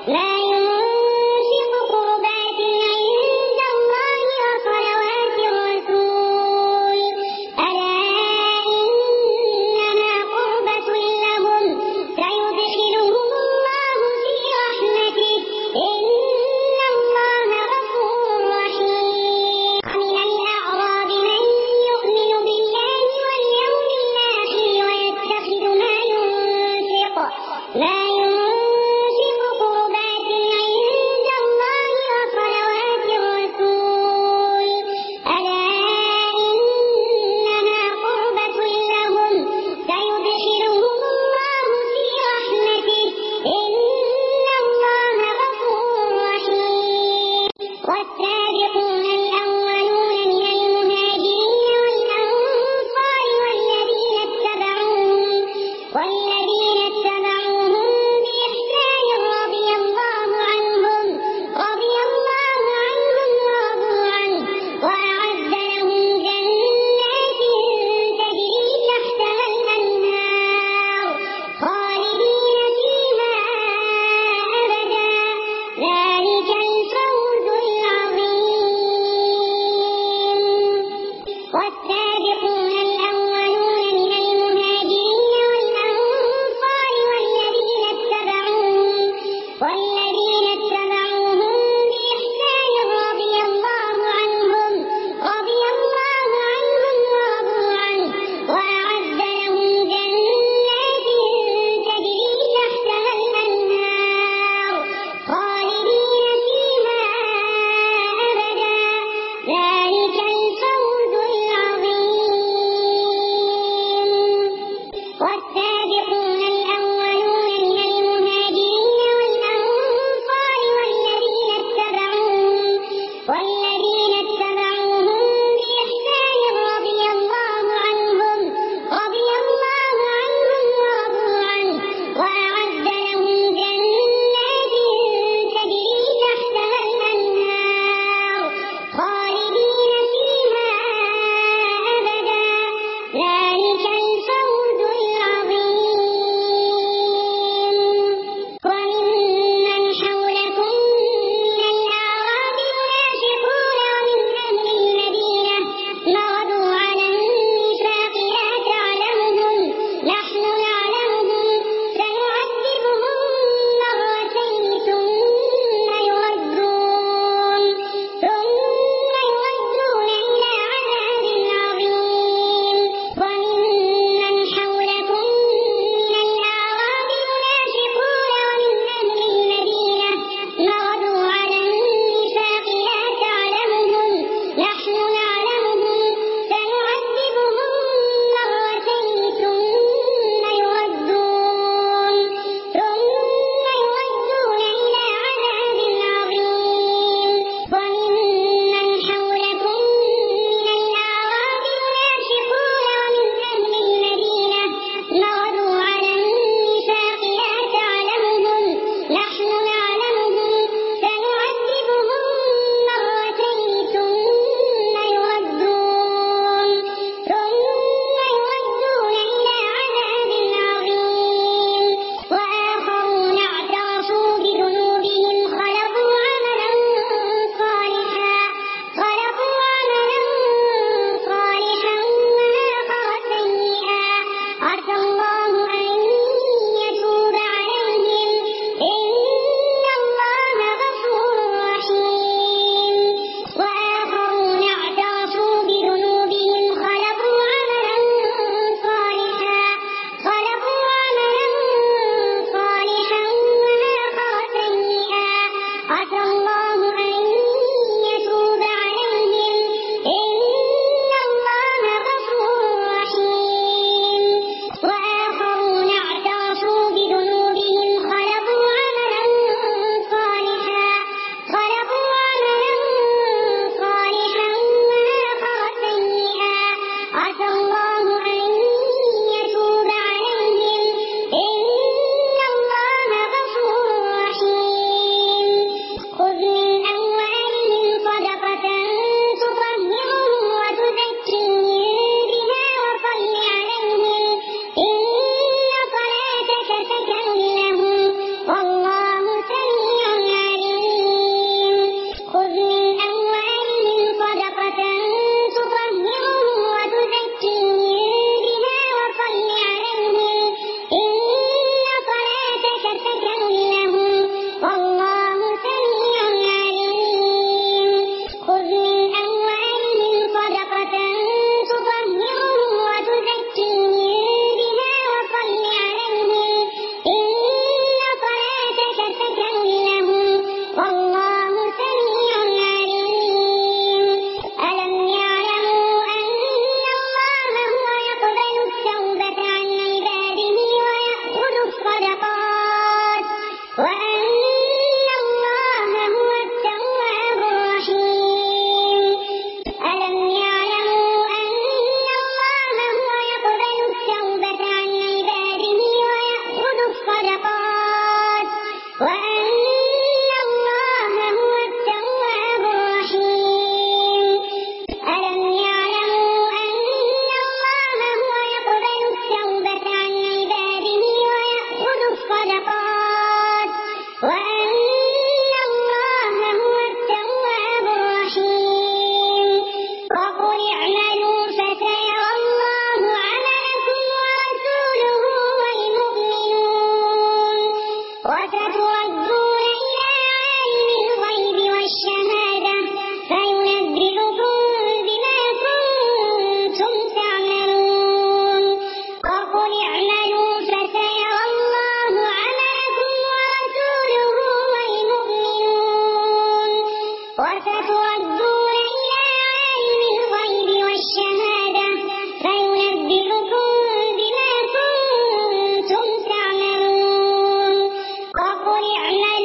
لا ينفق قربات عند الله وصلوات الرسول ألا إنها قربة لهم سيدخلهم الله في رحمته إن الله غفور رحيم. ومن الأعراب من يؤمن بالله واليوم الآخر ويتخذ ما ينفق قربات وستردون إلى عالم الغيب والشهادة فينبئكم بما كنتم تعملون وقل اعملوا فسيرى الله عملكم ورسوله والمؤمنون وستردون إلى عالم الغيب والشهادة فينبئكم بما كنتم تعملون وقل اعملوا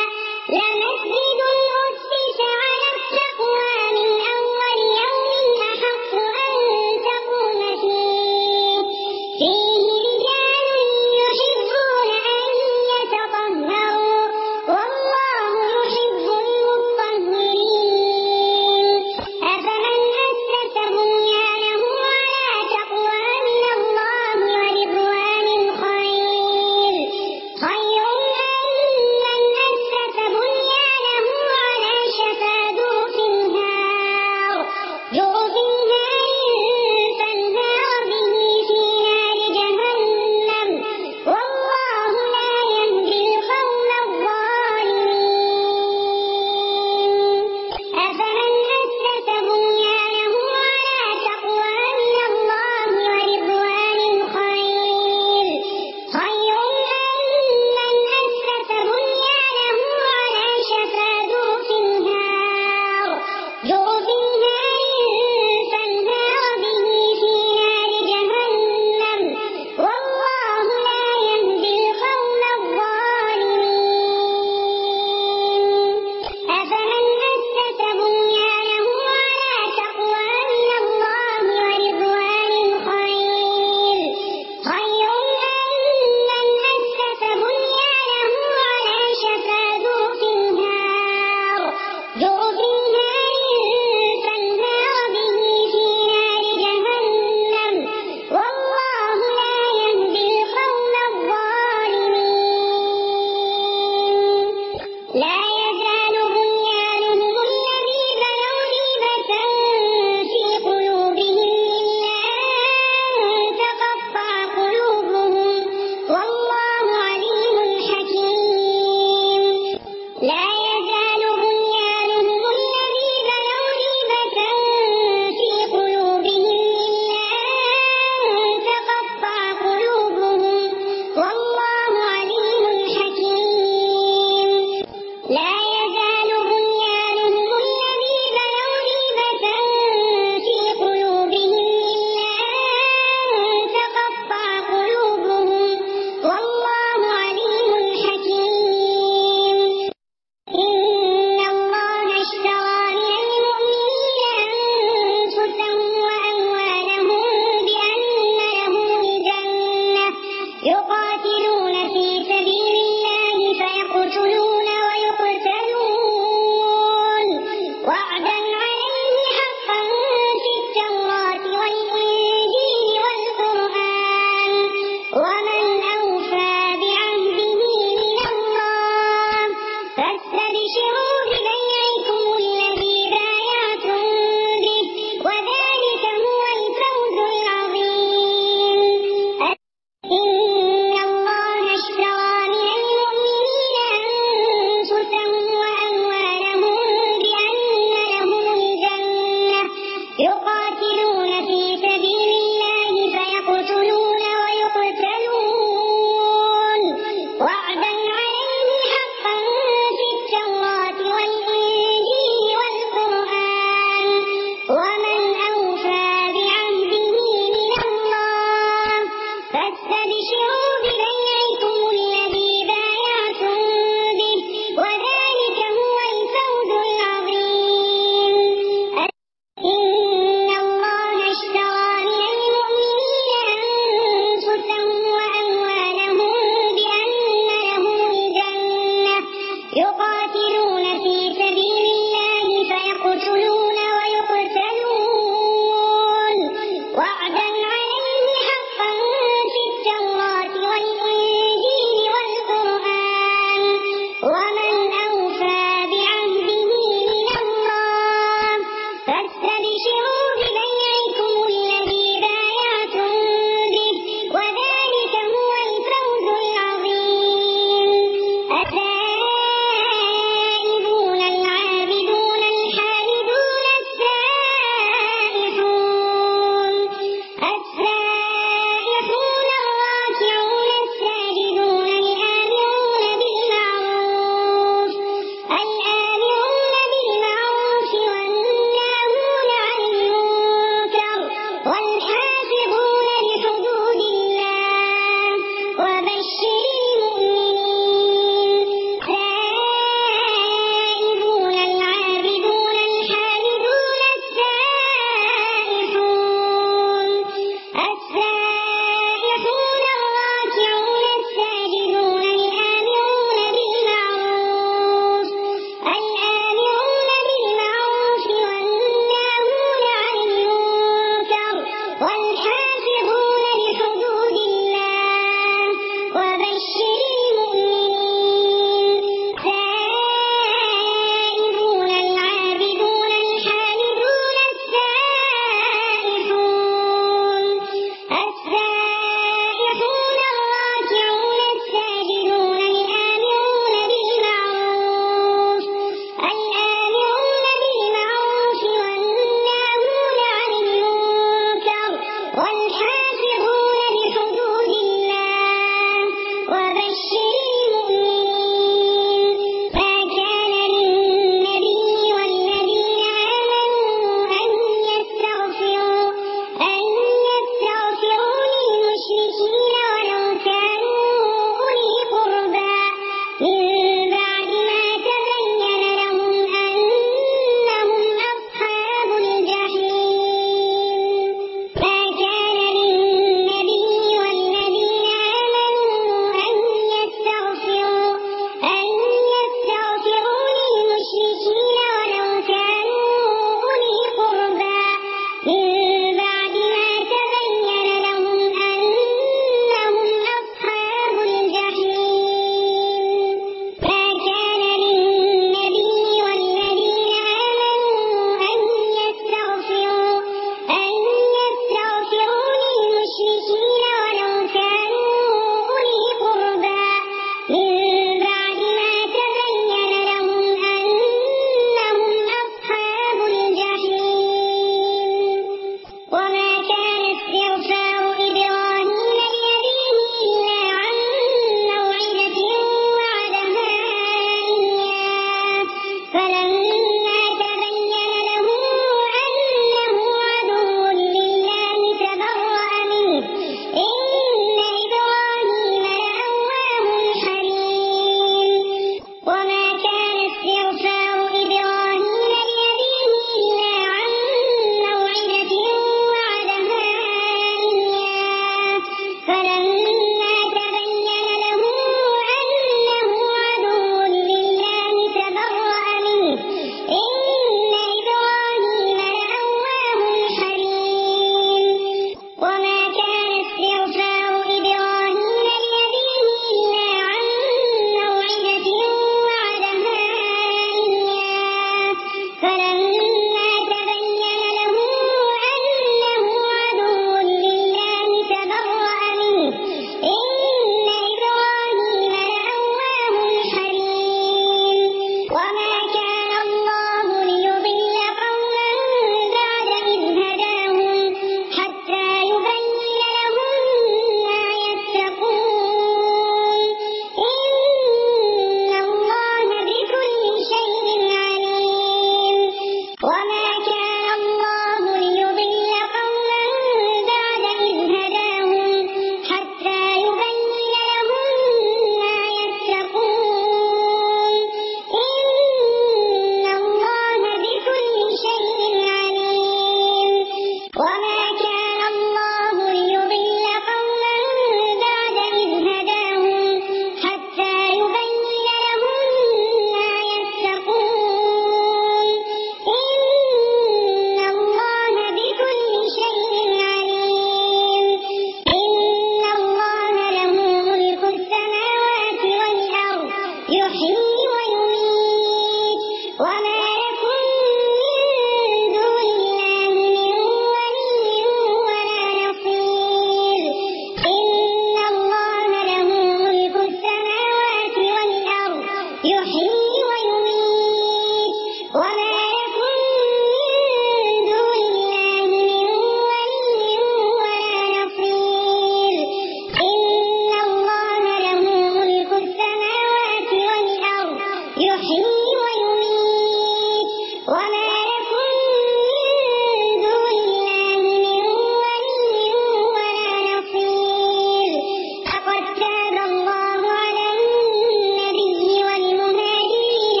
يحيي ويميت وما لكم من دون الله من ولي ولا نصير إن الله له ملك السماوات والأرض يحيي ويميت وما لكم من دون الله من ولي ولا نصير إن الله له ملك السماوات والأرض يحيي ويميت وما لكم من دون الله من ولي ولا نصير لقد تاب الله على النبي والمهاجرين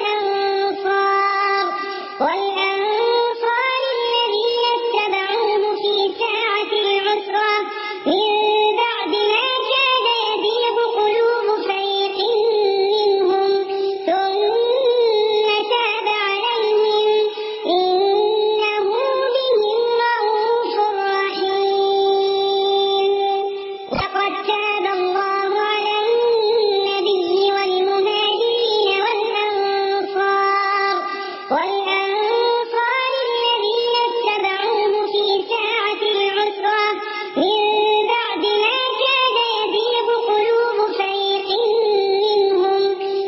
والأنصار الذين اتبعوه في ساعة العسرة من بعد ما كاد يزيغ قلوب فريق منهم ثم تاب عليهم إنه بهم رءوف رحيم لقد تاب الله على النبي والمهاجرين والأنصار الذين اتبعوه في ساعة العسرة من بعد ما كاد يزيغ قلوب فريق منهم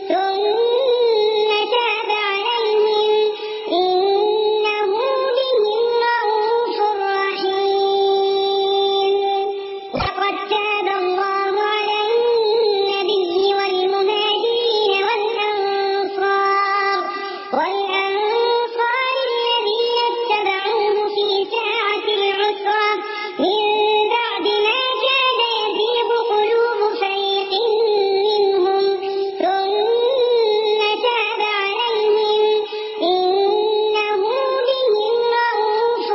ثم تاب عليهم إنه بهم رءوف رحيم لقد تاب الله على النبي والمهاجرين والأنصار الذين اتبعوه في ساعة العسرة من بعد ما كاد يزيغ قلوب فريق منهم ثم تاب عليهم إنه بهم رءوف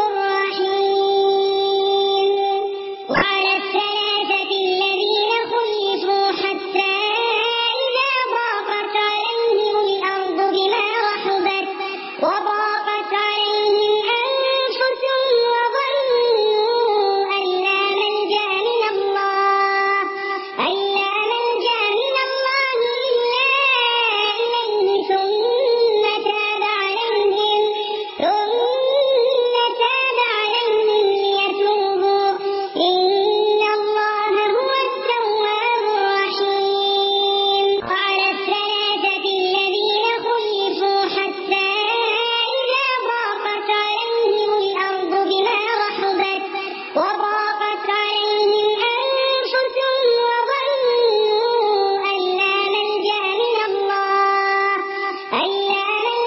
رحيم وعلى الثلاثة الذين خلفوا حتى إذا ضاقت عليهم الأرض بما رحبت وضاقت عليهم أنفسهم وظنوا أن لا ملجأ من الله إلا إليه ثم تاب عليهم ليتوبوا إن الله هو التواب الرحيم وعلى الثلاثة الذين خلفوا حتى إذا ضاقت عليهم الأرض بما رحبت وضاقت عليهم أنفسهم وظنوا أن لا ملجأ من الله إلا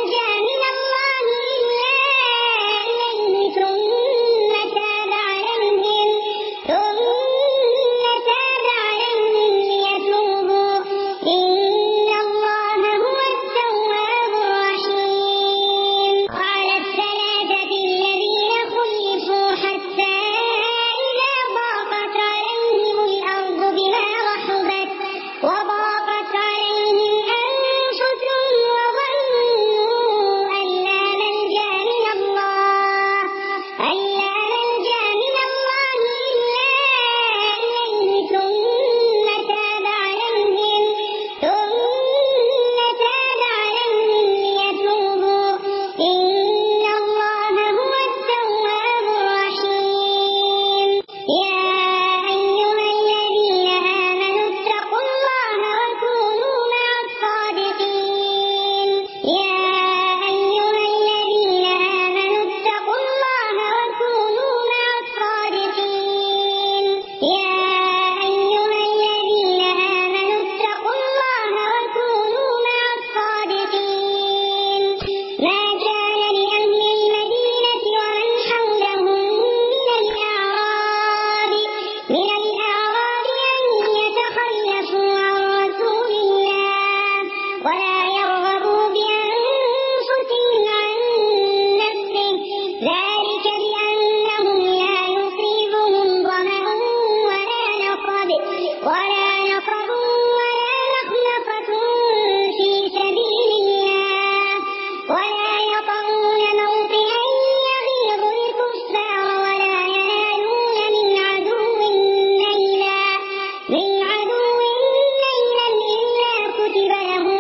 إليه ثم تاب عليهم ليتوبوا إن الله هو التواب الرحيم وعلى الثلاثة الذين خلفوا حتى إذا ضاقت عليهم الأرض بما رحبت وضاقت عليهم أنفسهم وظنوا أن لا ملجأ من الله إلا إليه ثم تاب عليهم ليتوبوا إن الله هو التواب الرحيم يا أيها الذين آمنوا اتقوا الله وكونوا مع الصادقين يا أيها الذين آمنوا اتقوا الله وكونوا مع الصادقين يا أيها الذين آمنوا اتقوا الله وكونوا مع الصادقين ما كان لأهل المدينة ومن حولهم من الأعراب أن يتخلفوا عن رسول الله ولا يرغبوا بأنفسهم عن نفسه ذلك بأنهم لا يصيبهم ظمأ ولا نصب ولا مخمصة في سبيل الله ولا يطعون موطئا يغيظ الكفار ولا ينالون من عدو نيلا إلا كتب لهم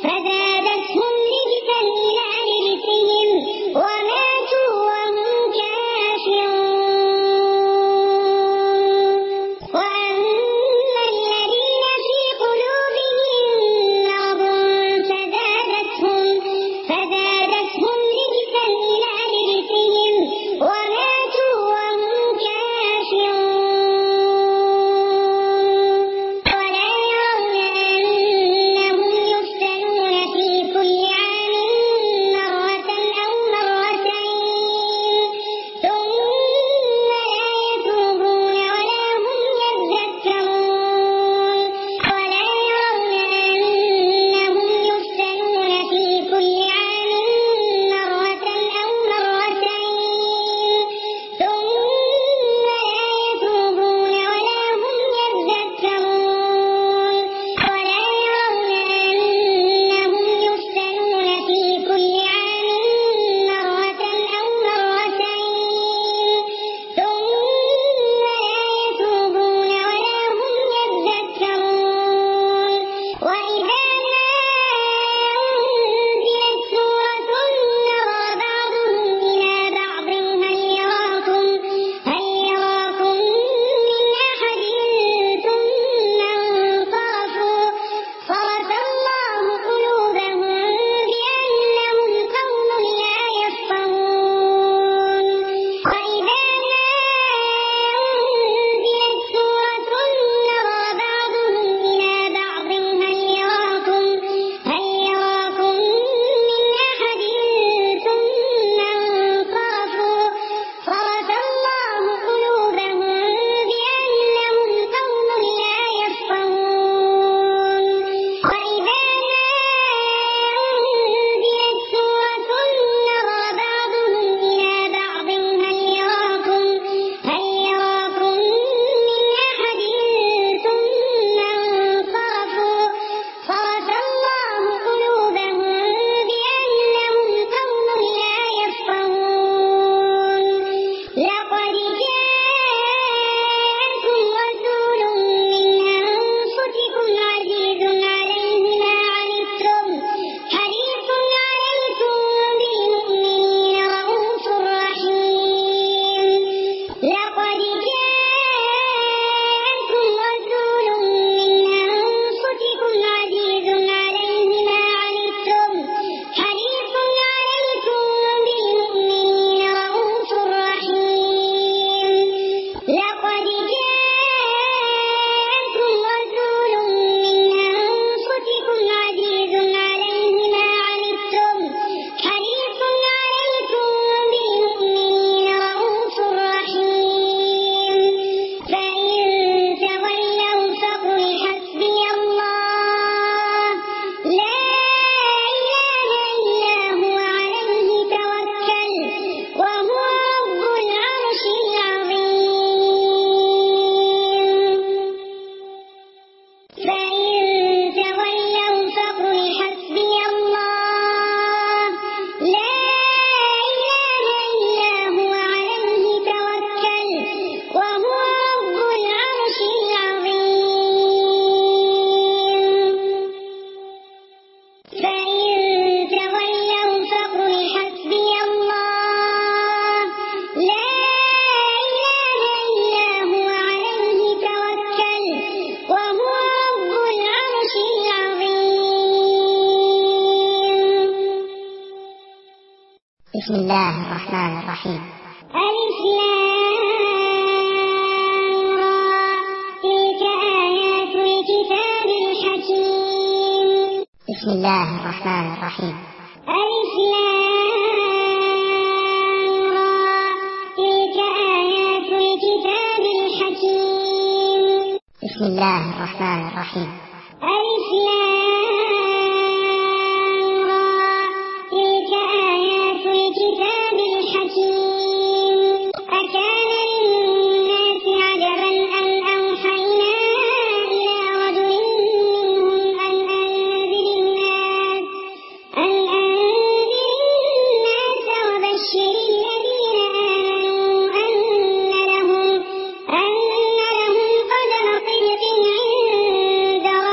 فزادتهم رجسا إلى رجسهم وماتوا وهم كافرون وأما الذين في قلوبهم مرض فزادتهم رجسا إلى رجسهم وماتوا وهم كافرون ولا يرون أنهم يفتنون في كل عام مرة أو مرتين ثم لا يتوبون ولا هم يذكرون ولا يرون أنهم يفتنون في كل عام مرة أو مرتين ثم لا يتوبون ولا هم يذكرون ولا يرون أنهم يفتنون في كل عام مرة أو مرتين ثم لا يتوبون ولا هم يذكرون وإذا ما أنزلت سورة نظر بعضهم إلى بعض هل يراكم من أحد ثم انصرفوا صرف الله قلوبهم بأنهم قوم لا يفقهون وإذا ما أنزلت سورة نظر بعضهم إلى بعض هل يراكم من أحد ثم انصرفوا صرف الله قلوبهم بأنهم قوم لا يفقهون وإذا ما أنزلت سورة نظر بعضهم إلى بعض هل يراكم من أحد ثم انصرفوا صرف الله قلوبهم بأنهم قوم لا يفقهون لقد جاءكم رسول من أنفسكم عزيز عليه ما عنتم حريص عليكم بالمؤمنين رءوف رحيم لقد جاءكم رسول من أنفسكم عزيز عليه ما عنتم حريص عليكم بالمؤمنين رءوف رحيم لقد جاءكم رسول من أنفسكم عزيز عليه ما عنتم حريص عليكم بالمؤمنين رءوف رحيم فإن تولوا فقل حسبي الله لا إله إلا هو عليه توكل وهو رب العرش العظيم فإن تولوا فقل حسبي الله لا إله إلا هو عليه توكل وهو رب العرش العظيم فإن تولوا فقل حسبي الله لا إله إلا هو عليه توكل وهو رب العرش العظيم بسم الله الرحمن الرحيم. ألف لام را تلك آيات الكتاب الحكيم بسم الله الرحمن الرحيم. ألف لام را تلك آيات الكتاب الحكيم بسم الله الرحمن الرحيم. ألف لام را تلك آيات الكتاب الحكيم أكان للناس عجبا أن أوحينا إلى رجل منهم أن أنذر الناس وبشر الذين آمنوا أن لهم قدم صدق عند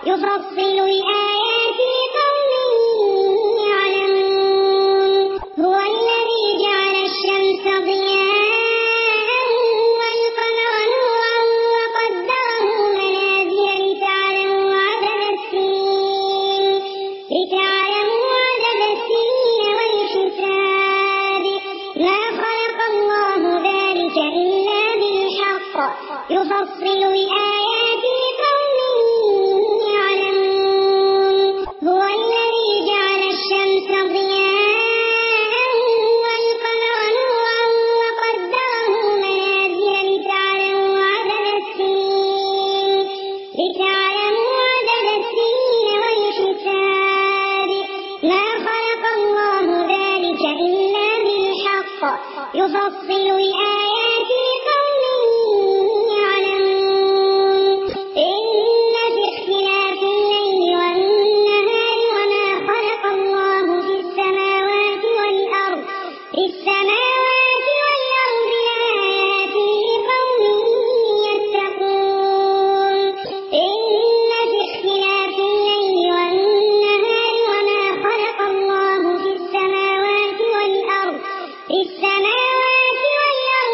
يفصل الآيات لقوم يعلمون هو الذي جعل الشمس ضياء والقمر نورا وقدره منازل لتعلموا عدد السنين والحساب ما خلق الله ذلك إلا بالحق يفصل الآيات لقوم يعلمون هو الذي جعل الشمس ضياء والقمر نورا وقدره منازل لتعلموا عدد السنين والحساب ما خلق الله ذلك إلا بالحق يفصل الآيات لقوم يعلمون إن في اختلاف الليل والنهار وما خلق الله في السماوات والأرض لآيات لقوم يتقون إن في اختلاف الليل والنهار وما خلق الله في السماوات والأرض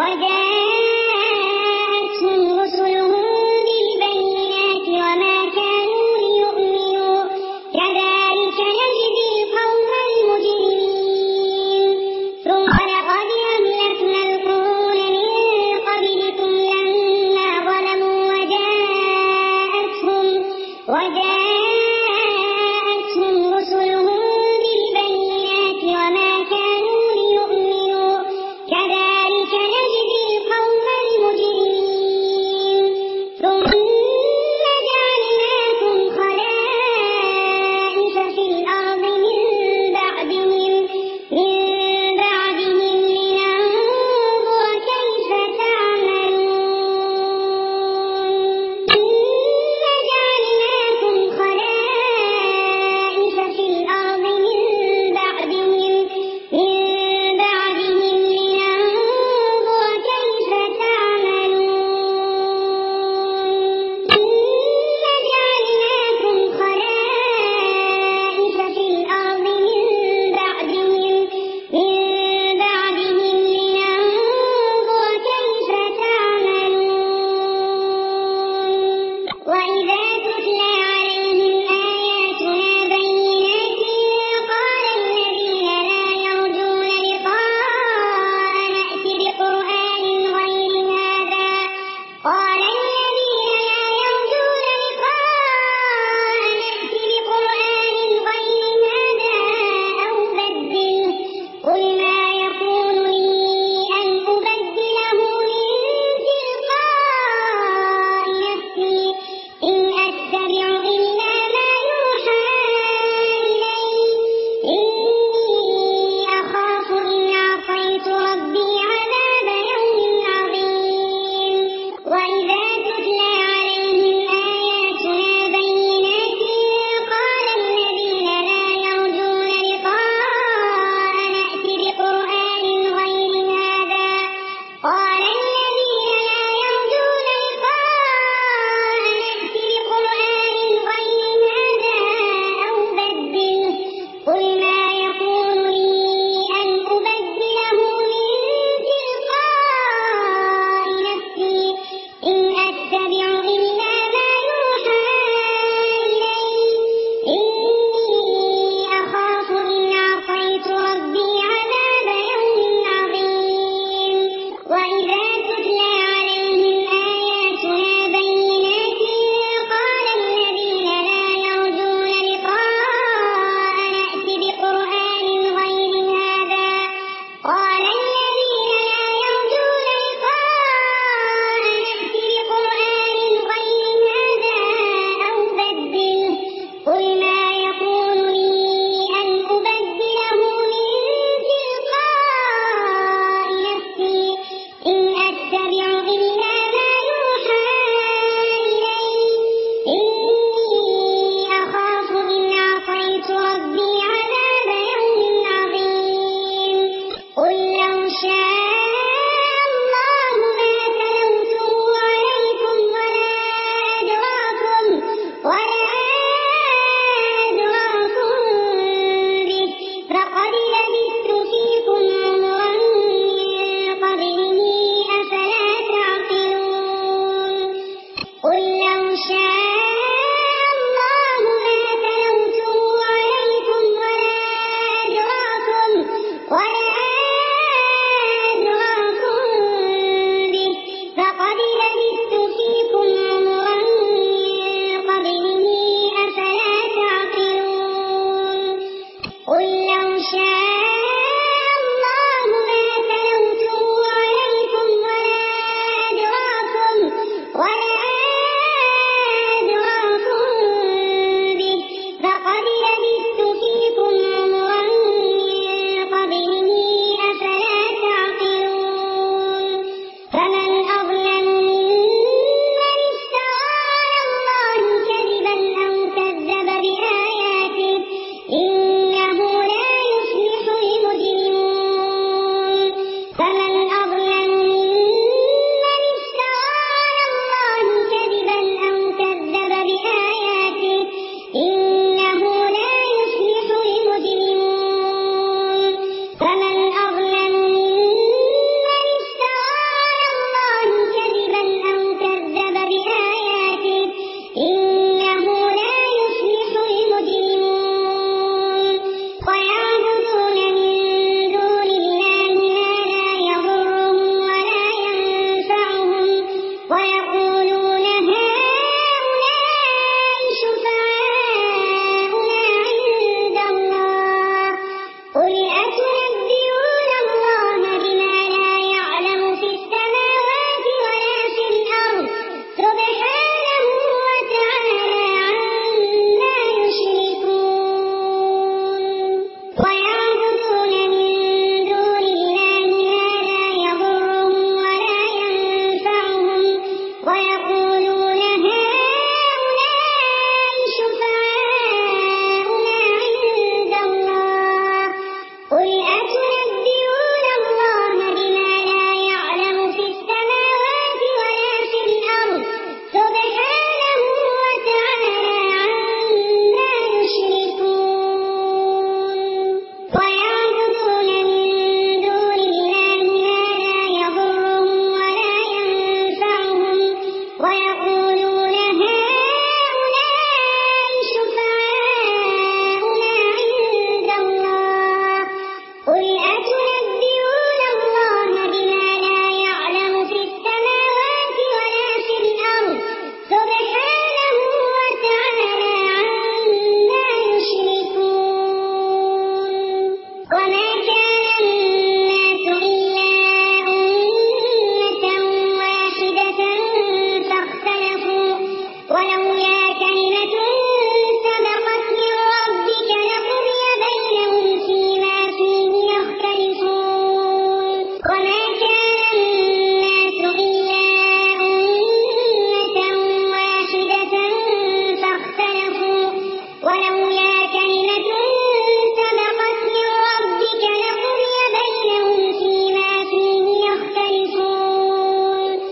وجاءتهم رسلهم بالبينات وما كانوا ليؤمنوا كذلك نجزي القوم المجرمين ثم لقد أهلكنا القرون من قبلكم لما ظلموا وجاءتهم رسلهم بالبينات وما كانوا ليؤمنوا كذلك نجزي القوم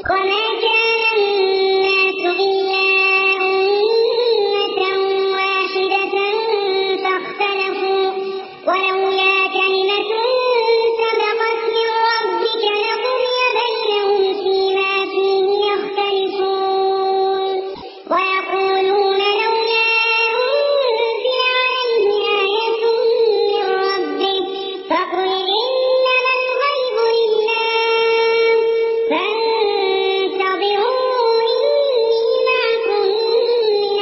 وما كان الناس إلا أمة واحدة فاختلفوا ولولا كلمة سبقت من ربك لقضي بينهم فيما فيه يختلفون ويقولون لولا أنزل عليه آية من ربه فقل إنما الغيب لله فانتظروا إني معكم من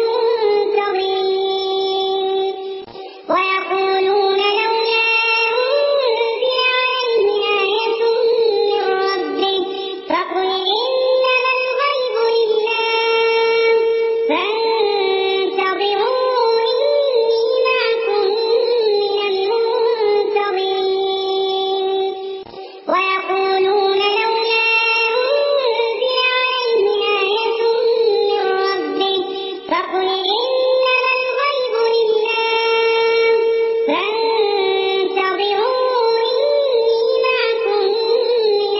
المنتظرين ويقولون لولا أنزل عليه آية من ربه فقل إنما الغيب لله فانتظروا إني معكم من المنتظرين ويقولون لولا أنزل عليه آية من ربه فقل إنما الغيب لله فانتظروا إني معكم من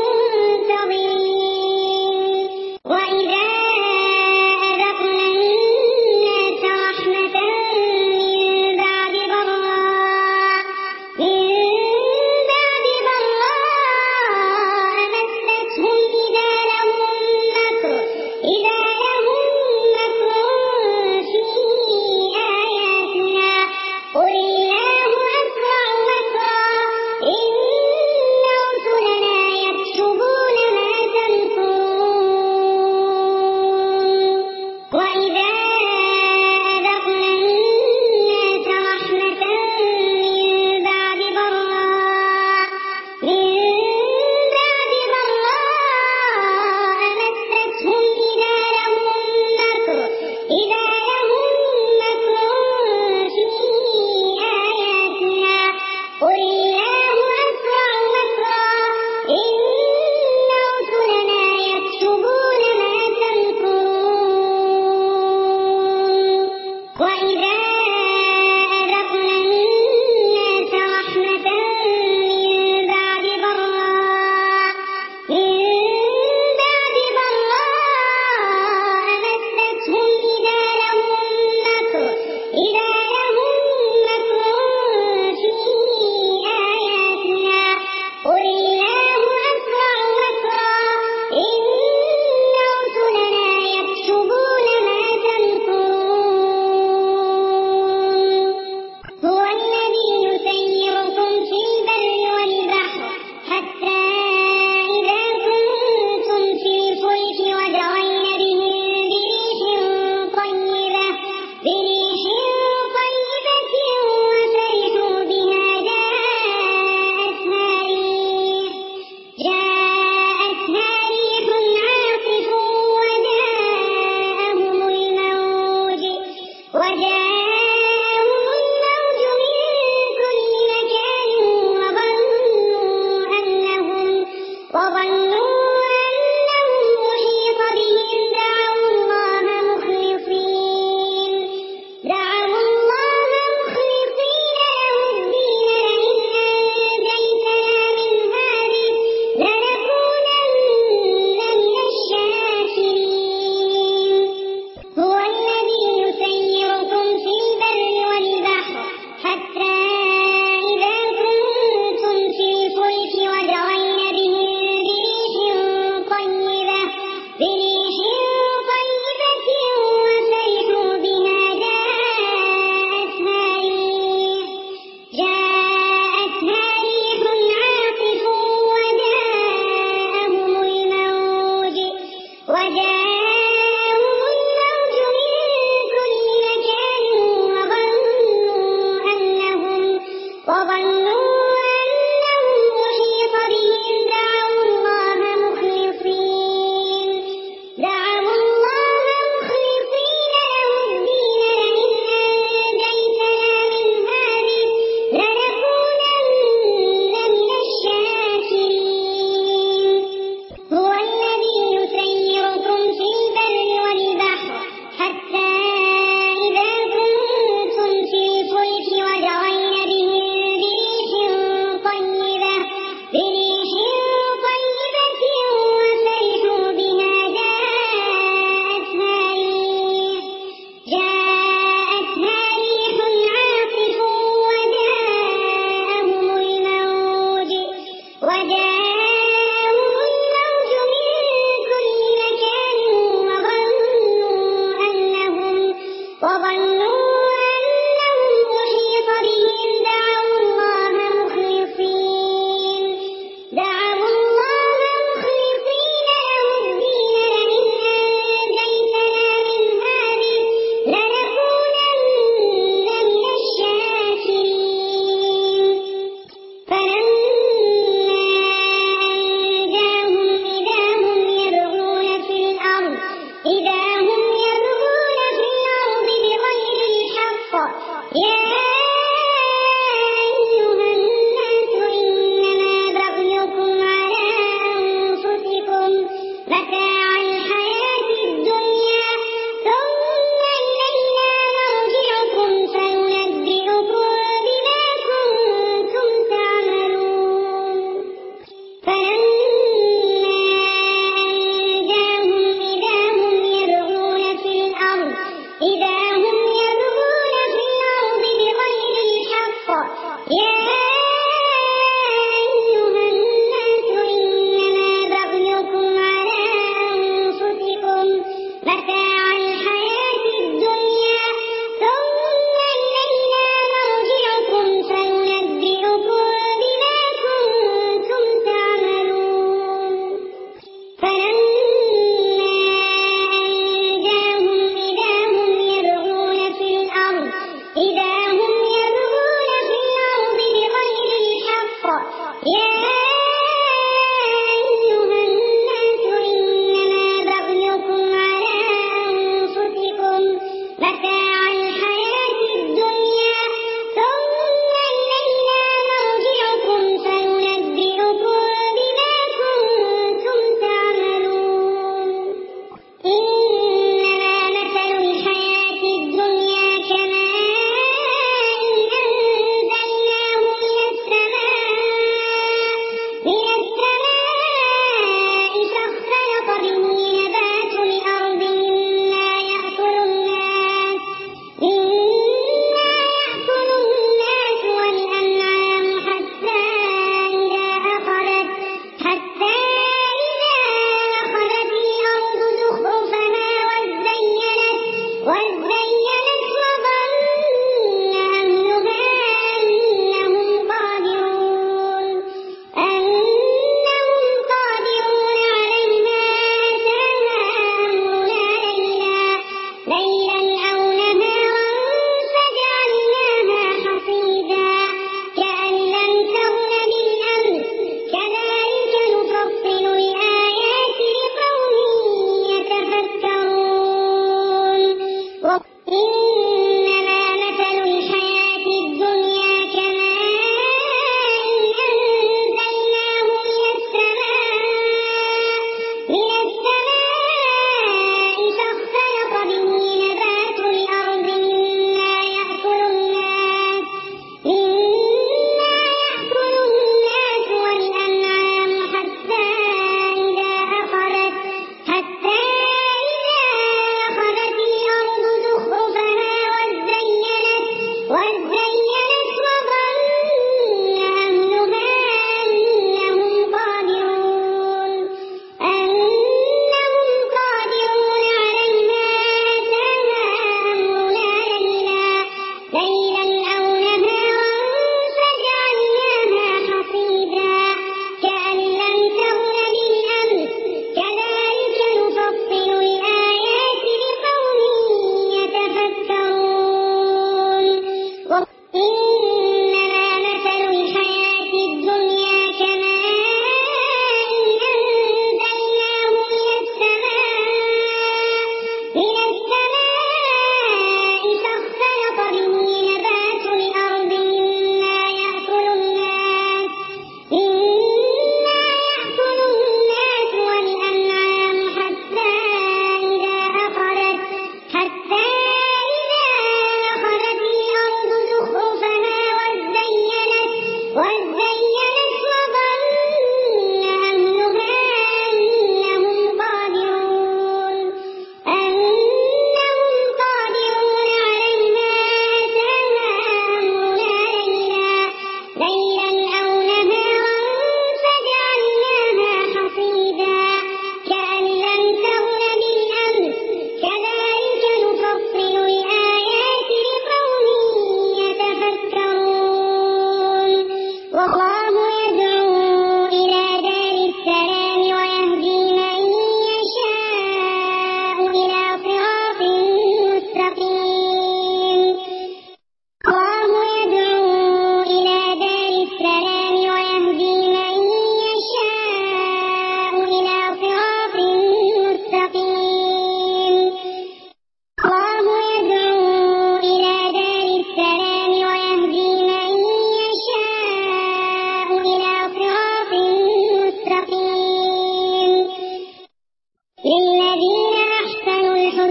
المنتظرين وإذا أذقنا الناس رحمة من بعد ضراء مستهم إذا لهم مكر في آياتنا قل الله أسرع مكرا إن رسلنا يكتبون ما تمكرون وإذا أذقنا الناس رحمة من بعد ضراء مستهم إذا لهم مكر في آياتنا قل الله أسرع مكرا إن رسلنا يكتبون ما تمكرون وإذا أذقنا الناس رحمة من بعد ضراء مستهم إذا لهم مكر في آياتنا قل الله أسرع مكرا إن رسلنا يكتبون ما تمكرون هو الذي يسيركم في البر والبحر حتى إذا كنتم في الفلك وجرين بهم بريح طيبة وفرحوا بها جاءتها ريح عاصف وجاءهم الموج من كل مكان وظنوا أنهم أحيط بهم دعوا الله مخلصين له الدين لئن أنجيتنا من هذه لنكونن من الشاكرين هو الذي يسيركم في البر والبحر حتى إذا كنتم في الفلك وجرين بهم بريح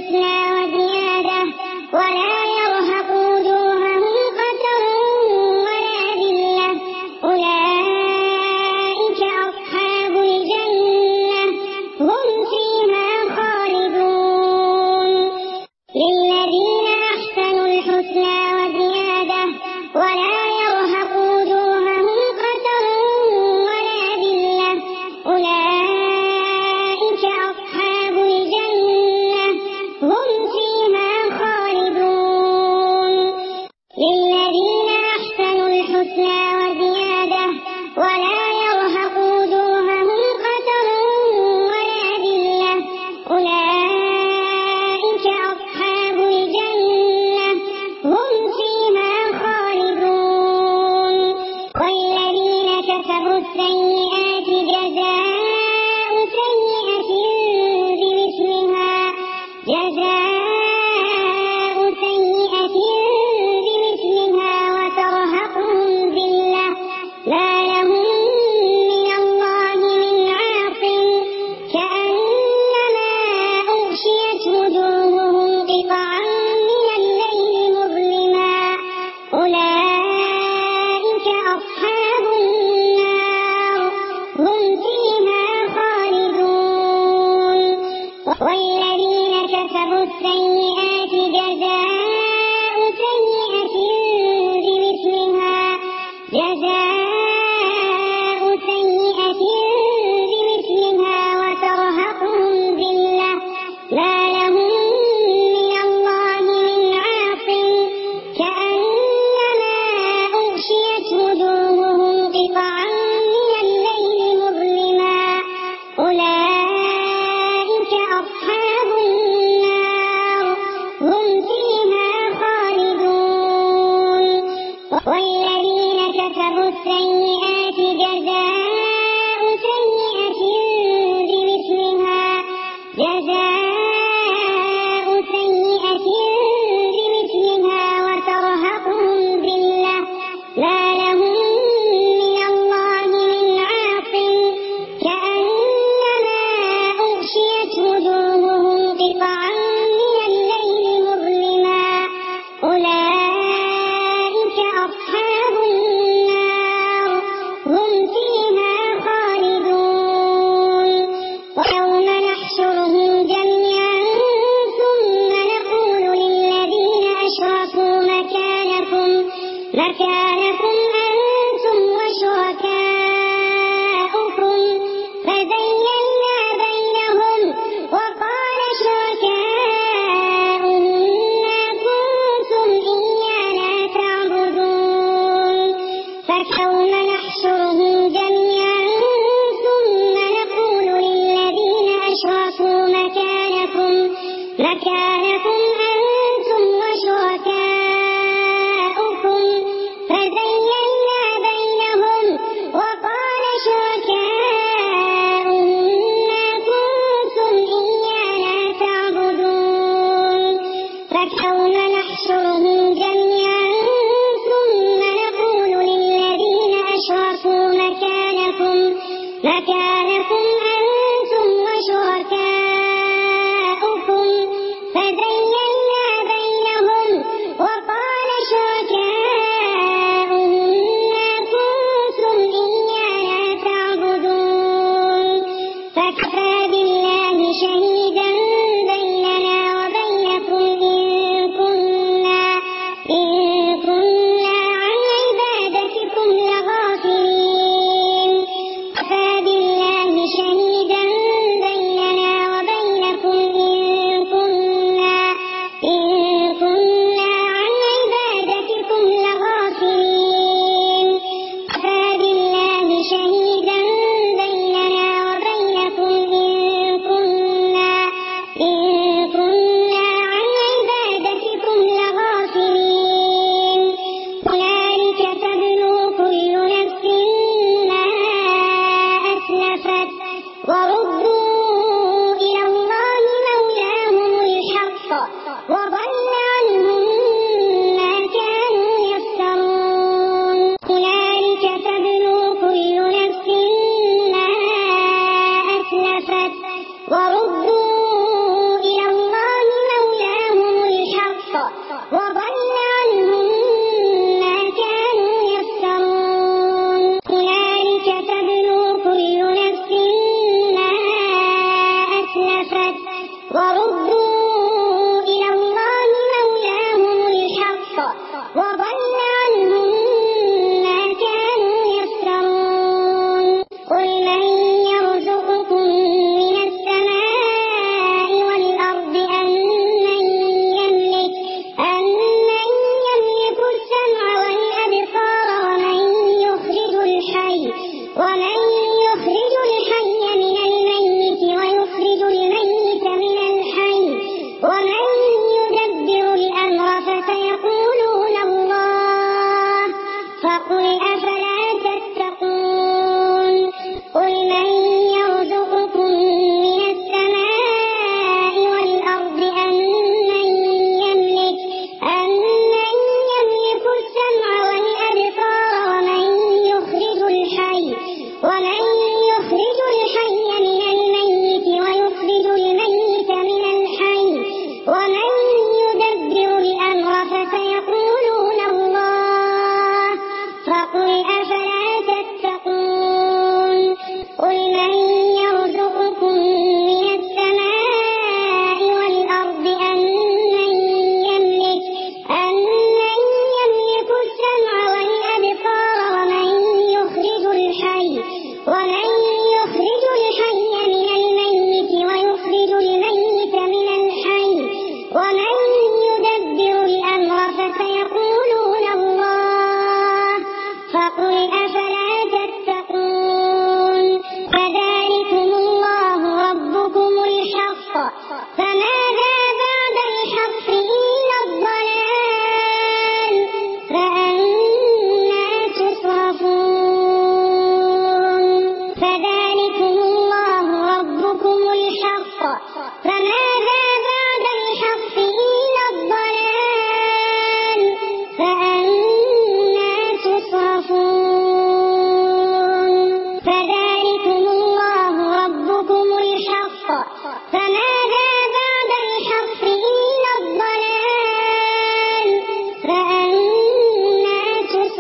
الحسنى وزيادة ولا يرهق وجوههم قتر ولا ذلة أولئك أصحاب الجنة هم فيها خالدون للذين أحسنوا الحسنى وزيادة ولا يرهق وجوههم قتر ولا ذلة أولئك أصحاب الجنة هم فيها خالدون للذين أحسنوا الحسنى وزيادة ولا يرهق وجوههم قتر ولا ذلة أولئك أصحاب الجنة هم فيها خالدون والذين كسبوا السيئات جزاء سيئة بمثلها وترهقهم ذلة ما لهم من الله من عاصم كأنما أغشيت وجوههم قطعا من الليل مظلما أولئك أصحاب النار هم فيها خالدون والذين كسبوا السيئات جزاء سيئة بمثلها وترهقهم ذلة ما لهم من الله من عاصم كأنما أغشيت وجوههم قطعا من الليل مظلما أولئك أصحاب النار هم فيها خالدون والذين كسبوا السيئات جزاء سيئة بمثلها وترهقهم ذلة ما لهم من الله من عاصم كأنما أغشيت وجوههم قطعا من الليل مظلما أولئك أصحاب النار هم فيها خالدون ويوم نحشرهم جميعا ثم نقول للذين أشركوا مكانكم أنتم وشركاؤكم فزيّلنا بينهم وقال شركاؤهم ما كنتم إيانا تعبدون فيوم نحشرهم جميعا ثم نقول للذين أشركوا مكانكم أنتم وشركاؤكم فزيّلنا بينهم وقال شركاؤهم ما كنتم إيانا تعبدون فيوم نحشرهم جميعا ثم نقول للذين أشركوا مكانكم أنتم وشركاؤكم فزيّلنا بينهم وقال شركاؤهم ما كنتم إيانا تعبدون فكفى بالله شهيدا بيننا وبينكم إن كنا عن عبادتكم لغافلين كفى بالله شهيدا بيننا وبينكم إن كنا عن عبادتكم لغافلين كفى بالله شهيدا بيننا وبينكم إن كنا عن عبادتكم لغافلين هنالك تبلو كل نفس ما أسلفت وردوا إلى الله مولاهم الحق وضل عنهم ما كانوا يفترون هنالك تبلو كل نفس ما أسلفت وردوا إلى الله وردوا إلى الله مولاهم الحق وضل عنهم ما كانوا يفترون قل من يرزقكم من السماء والأرض أمن يملك السمع والأبصار ومن يخرج الحي من الميت ويخرج الميت من الحي ومن يدبر الأمر فسيقولون الله فقل أفلا تتقون قل من يرزقكم من السماء والأرض أمن يملك السمع والأبصار ومن يخرج الحي من الميت ويخرج الميت من الحي ومن يدبر الأمر فسيقولون الله فقل أفلا تتقون قل من يرزقكم من السماء والأرض أمن يملك السمع والأبصار ومن يخرج الحي من الميت ويخرج الميت من الحي ومن يدبر الأمر فسيقولون الله فقل أفلا تتقون فذلكم الله ربكم الحق فماذا بعد الحق إلا الضلال فأنى تصرفون فذلكم الله ربكم الحق فماذا بعد الحق إلا الضلال فأنى تصرفون فذلكم الله ربكم الحق فماذا بعد الحق إلا الضلال فأنى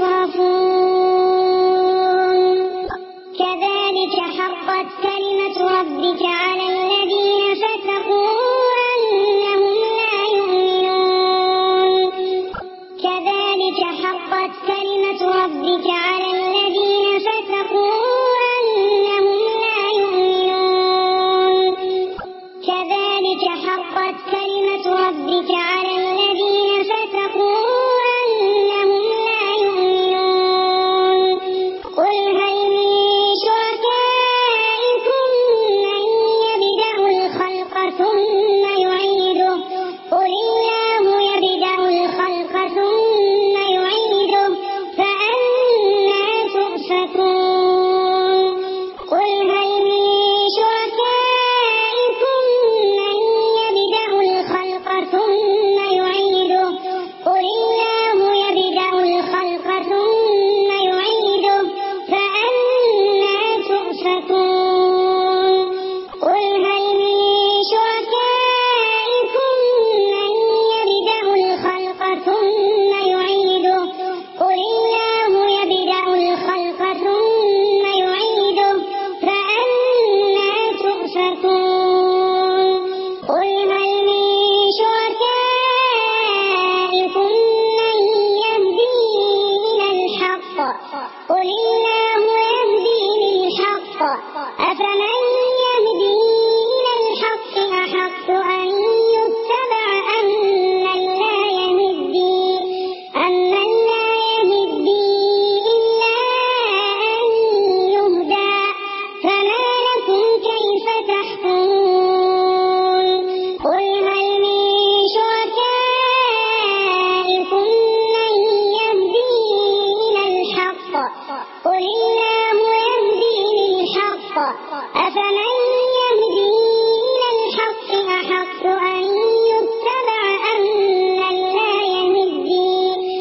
تصرفون كذلك حقت كلمة ربك على الذين فسقوا أنهم لا يؤمنون كذلك حقت كلمة ربك على الذين فسقوا أنهم لا يؤمنون كذلك حقت كلمة ربك على الذين فسقوا أنهم لا يؤمنون قل هل من شركائكم من يبدأ الخلق ثم يعيده قل الله يبدأ الخلق ثم يعيده فأنى تؤفكون قل هل من شركائكم من يبدأ الخلق ثم يعيده قل الله يبدأ الخلق ثم يعيده فأنى تؤفكون قل هل من شركائكم من يبدأ الخلق ثم يعيده قل الله يبدأ الخلق ثم يعيده فأنى تؤفكون قل هل من شركائكم من يهدي إلى الحق قل الله يهدي للحق أفمن يهدي إلى الحق أحق أن يتبع أمن لا يهدي إلا أن يهدى فما لكم كيف تحكمون قل هل من شركائكم من يهدي إلى الحق قل الله يهدي للحق أفمن يهدي إلى الحق أحق أن يتبع أمن لا يهدي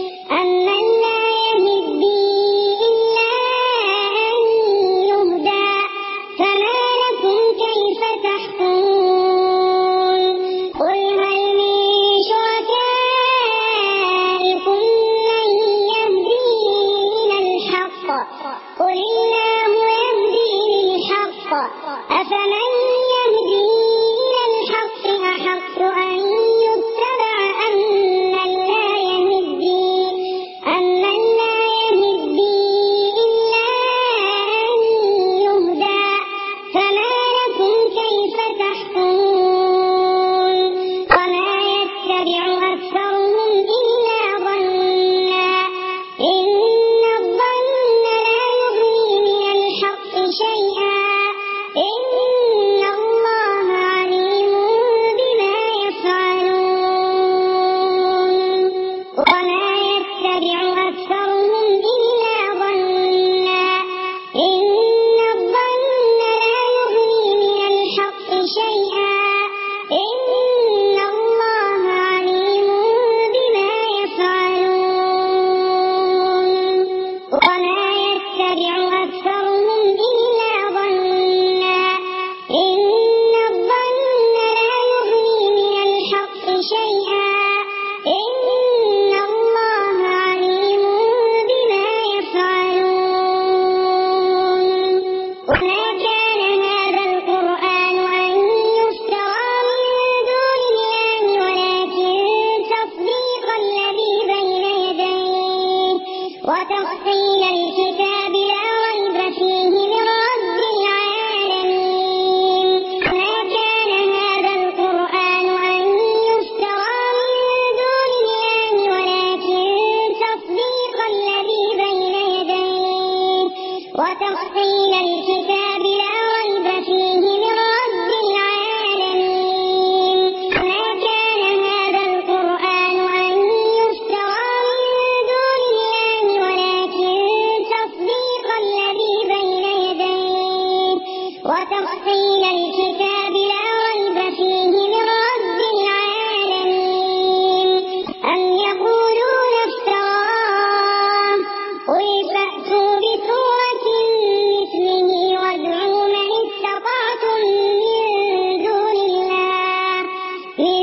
إلا أن يهدى فما لكم كيف تحكمون شيئا إن الله عليم بما يفعلون وما يتبع أكثرهم إلا ظنا إن الظن لا يغني من الحق شيئا إن الله عليم بما يفعلون وما كان هذا القرآن أن يفترى من دون الله ولكن تصديق الذي بين يديه وتفصيل الكتاب لا ريب فيه من رب العالمين وما كان هذا القرآن أن يفترى من دون الله ولكن تصديق الذي بين يديه وتفصيل الكتاب لا ريب فيه من رب العالمين وما كان هذا القرآن أن يفترى من دون الله ولكن تصديق الذي بين يديه وتفصيل الكتاب لا ريب فيه من رب العالمين أم يقولون افتراه قل فأتوا بسورة مثله وادعوا من استطعتم من دون الله إن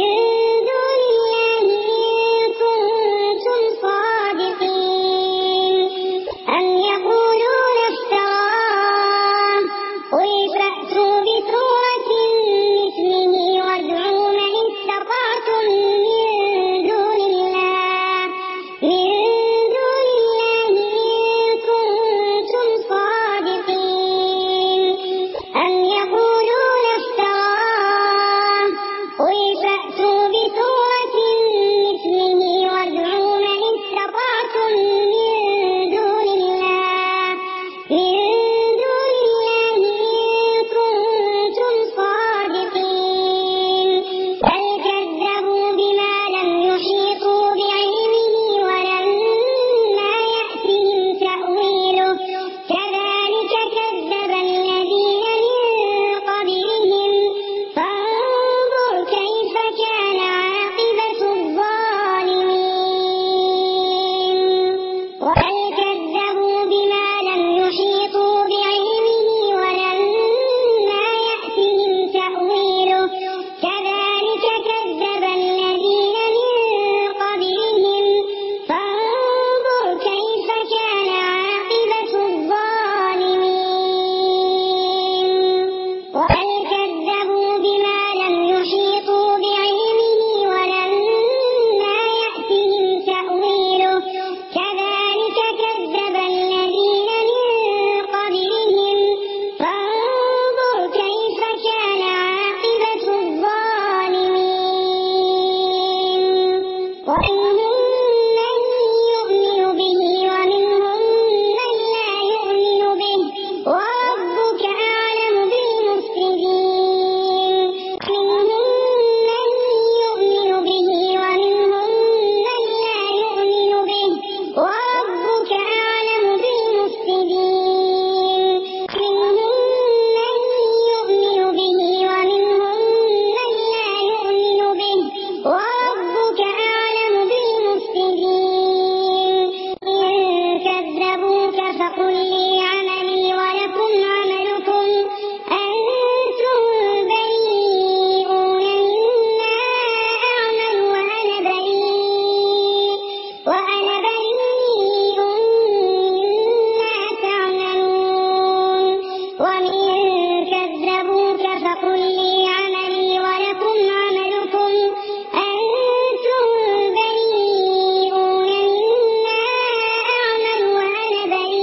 كنتم صادقين أم يقولون افتراه قل فأتوا بسورة مثله وادعوا من استطعتم من دون الله إن كنتم صادقين أم يقولون افتراه قل فأتوا بسورة مثله وادعوا من استطعتم من دون الله إن كنتم صادقين بل كذبوا بما لم يحيطوا بعلمه ولما يأتهم تأويله كذلك كذب الذين من قبلهم فانظر كيف كان عاقبة الظالمين وبل كذبوا بما لم يحيطوا بعلمه ولما يأتهم تأويله كذلك كذب الذين من قبلهم فانظر كيف كان عاقبة الظالمين وبل كذبوا بما لم يحيطوا بعلمه ولما يأتهم تأويله كذلك كذب الذين من قبلهم فانظر كيف كان عاقبة الظالمين ومنهم من يؤمن به ومنهم من لا يؤمن به وربك أعلم بالمفسدين منهم من يؤمن به ومنهم من لا يؤمن به وربك أعلم بالمفسدين منهم من يؤمن به ومنهم من لا يؤمن به وربك أعلم بالمفسدين إن كذبوك فقل لي عملي ولكم عملكم أنتم بريئون مما أعمل وأنا بريء مما تعملون وإن كذبوك فقل لي عملي ولكم عملكم أنتم بريئون مما أعمل وأنا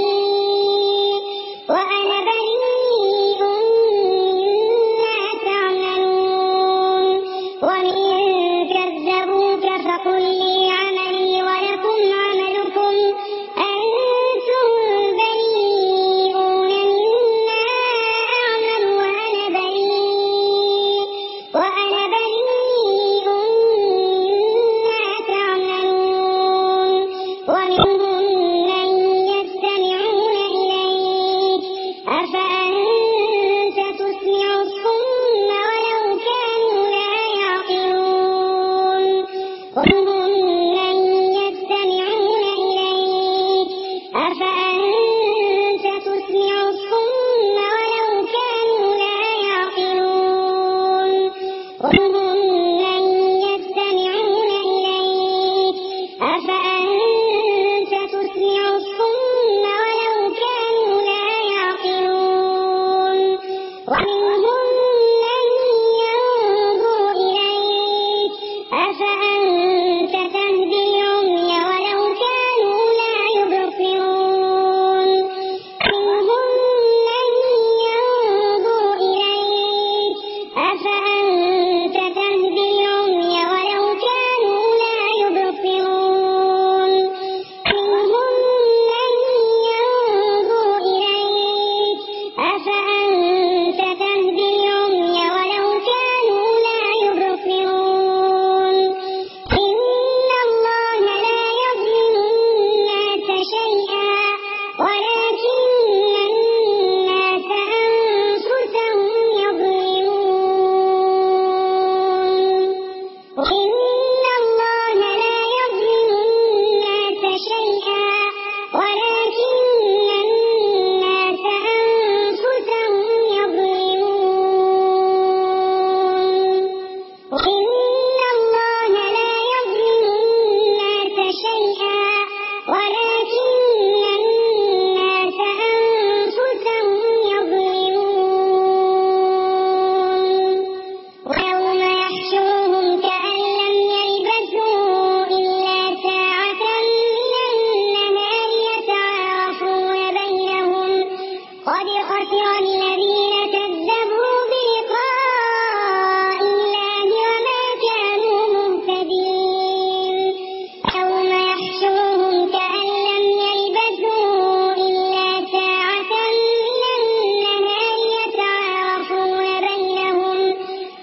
بريء مما تعملون وإن كذبوك فقل لي عملي ولكم عملكم أنتم بريئون مما أعمل وأنا بريء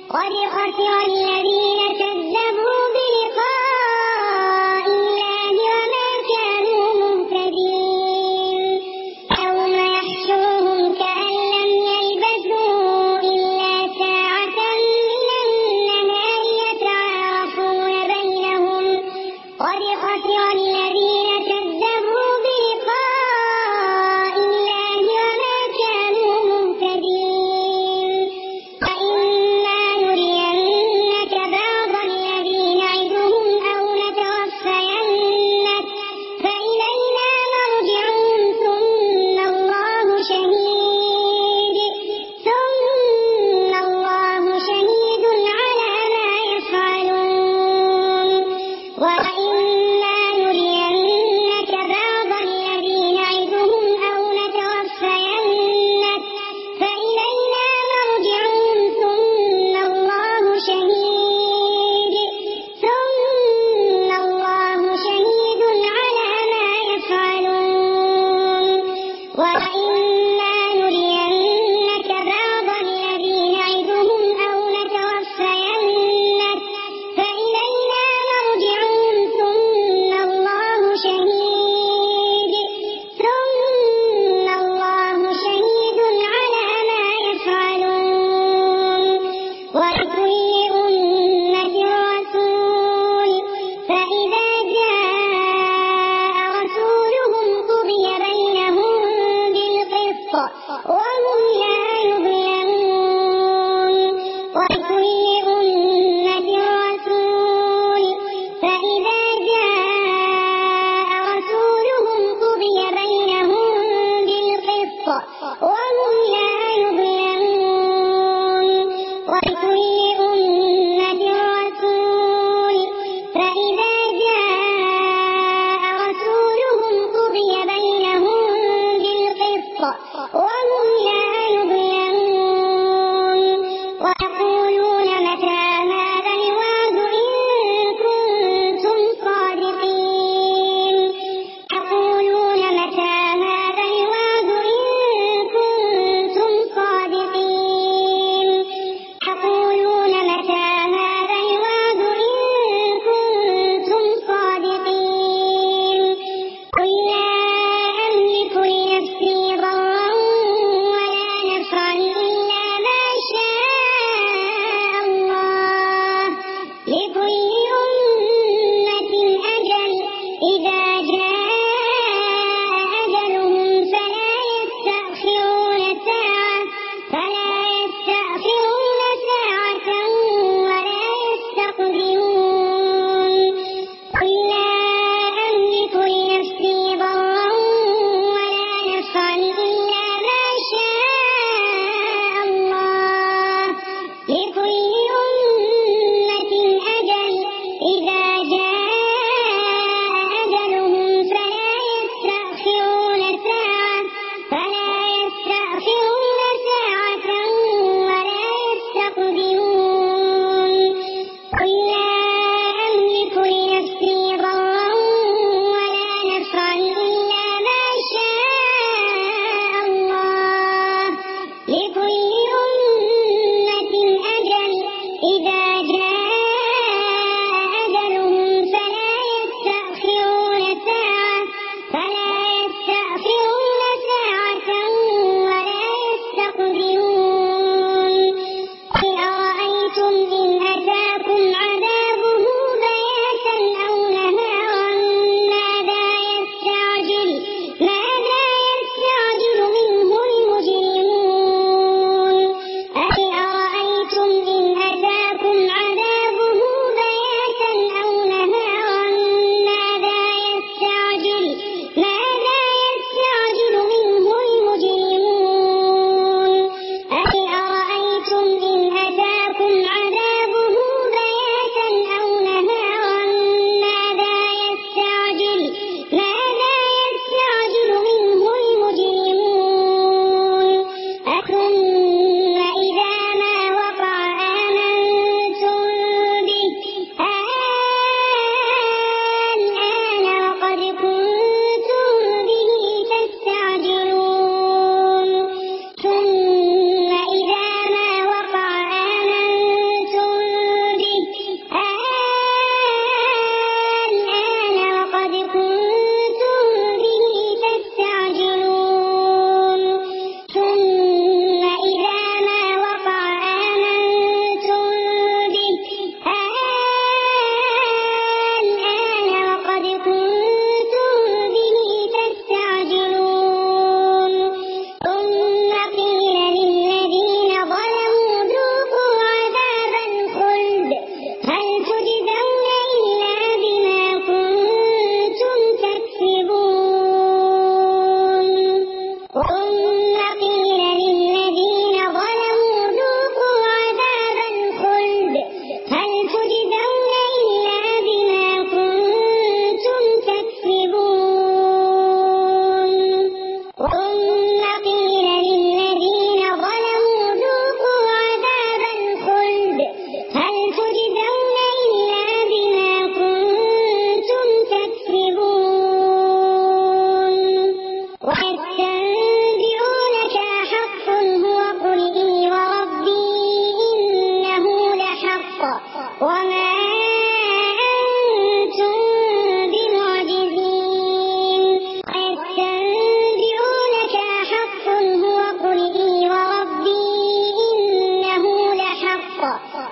قد خسر الذين كذبوا بلقاء الله وما كانوا مهتدين يوم يحشرهم كأن لم يلبثوا إلا ساعة من النهار يتعارفون بينهم قد خسر الذين كذبوا بلقاء الله وما كانوا مهتدين فإما نرينك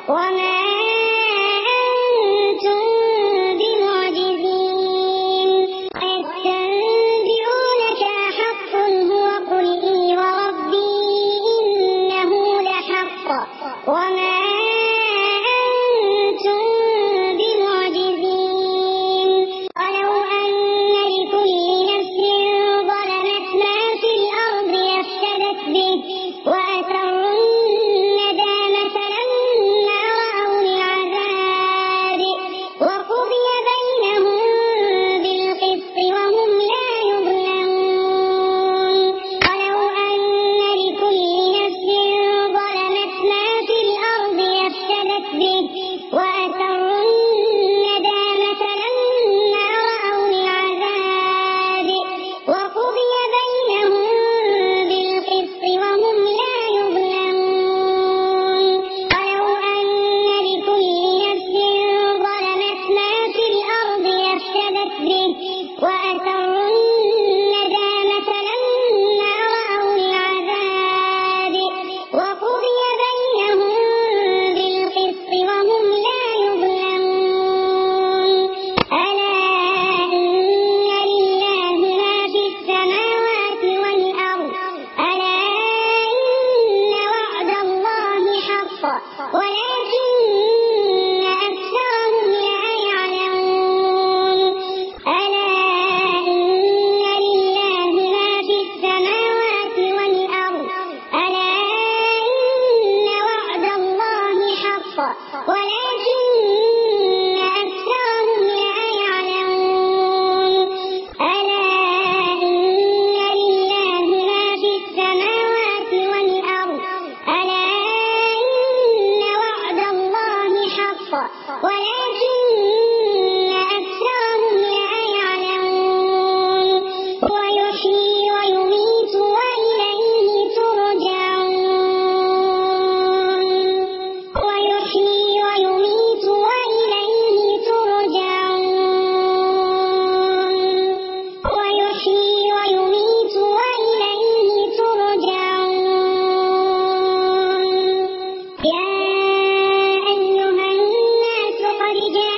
وما أنتم بمعجزين ويستنبئونك أحق هو قل إي وربي إنه لحق وما أنتم بمعجزين ولو أن لكل نفس ظلمت ما في الأرض لافتدت به وأسروا الندامة لما رأوا العذاب وقضي بينهم بالقسط وهم لا يظلمون ولو أن لكل نفس ظلمت ما في الأرض لافتدت به وأسروا الندامة لما رأوا العذاب وقضي بينهم بالقسط وهم لا يظلمون ولو أن لكل نفس ظلمت ما في الأرض لافتدت به وأسروا الندامة لما رأوا العذاب وقضي بينهم بالقسط وهم لا يظلمون ألا إن لله ما في السماوات والأرض ألا إن وعد الله حق ولكن أكثرهم لا يعلمون ألا إن لله ما في السماوات والأرض ألا إن وعد الله حق ولكن أكثرهم لا يعلمون ألا إن لله ما في السماوات والأرض ألا إن وعد الله حق ولكن أكثرهم لا يعلمون هو يحيي ويميت وإليه ترجعون هو يحيي ويميت وإليه ترجعون هو يحيي ويميت وإليه ترجعون يا أيها الناس قد جاءكم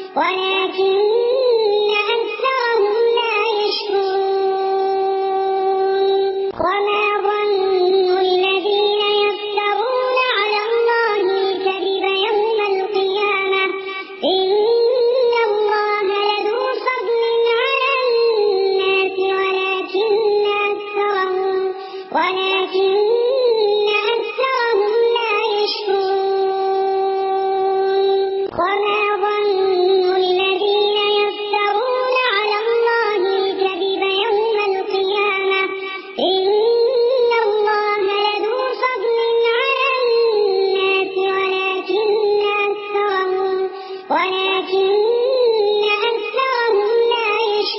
ولكن أكثرهم لا يشكرون وما ظن الذين يفترون على الله الكذب يوم القيامة إن الله لذو فضل على الناس ولكن أكثرهم لا يشكرون وما ظن الذين يفترون على الله الكذب يوم القيامة إن الله لذو فضل على الناس ولكن أكثرهم لا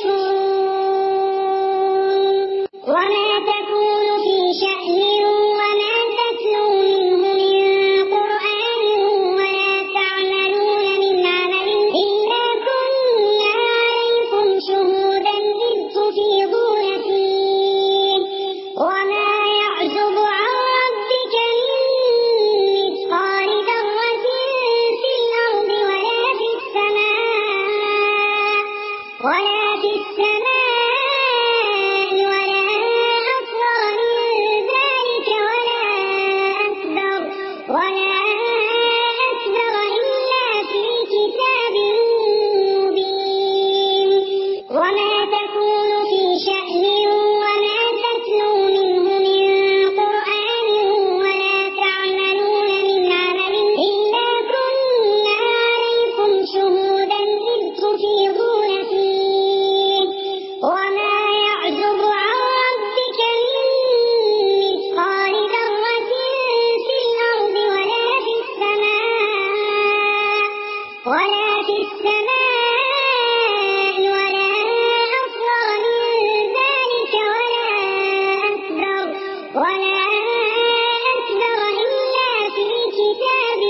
يشكرون وما تكون في شأن وما تتلو منه من قرآن ولا تعملون من عمل إلا كنا عليكم شهودا إذ تفيضون فيه وما يعزب عن ربك من مثقال ذرة في الأرض ولا في السماء ولا أصغر من ذلك ولا أكبر إلا في كتاب مبين وما تكون في شأن وما تتلو منه من قرآن ولا تعملون من عمل إلا كنا عليكم شهودا إذ تفيضون فيه وما يعزب عن ربك من مثقال ذرة في الأرض ولا في السماء ولا أصغر من ذلك ولا أكبر إلا في كتاب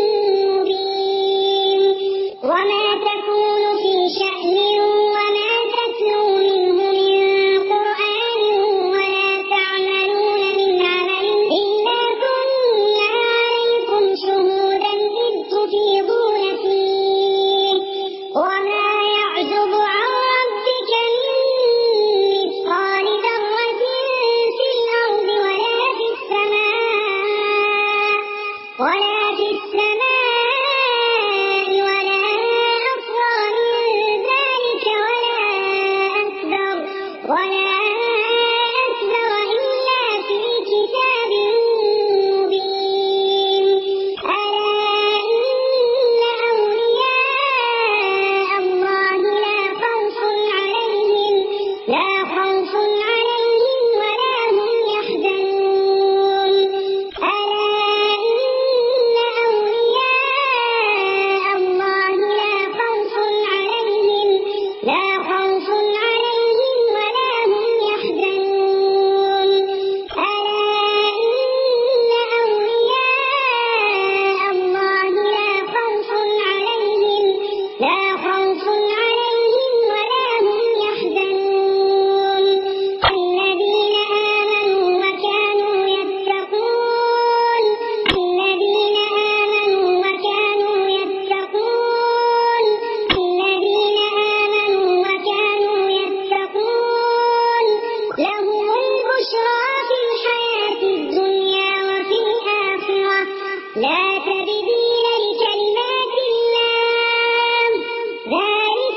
مبين وما تكون في شأن وما تتلو منه من قرآن ولا تعملون من عمل إلا كنا عليكم شهودا إذ تفيضون فيه وما يعزب عن ربك من مثقال ذرة في الأرض ولا في السماء ولا أصغر من ذلك ولا أكبر إلا في كتاب مبين ألا إن أولياء الله لا خوف عليهم ولا هم يحزنون ألا إن أولياء الله لا خوف عليهم ولا هم يحزنون ألا إن أولياء الله لا خوف عليهم ولا هم يحزنون الذين آمنوا وكانوا يتقون لهم البشرى في الحياة الدنيا وفي الآخرة لا تبديل لكلمات الله ذلك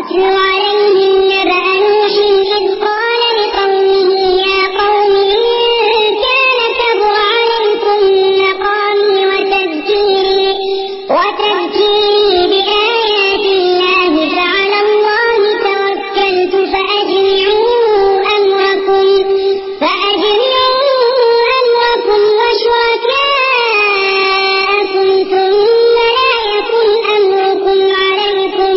واتل عليهم نبأ نوح إذ قال لقومه يا قوم إن كان كبر عليكم مقامي وتذكيري بآيات الله فعلى الله توكلت فأجمعوا أمركم وشركاءكم ثم لا يكن أمركم عليكم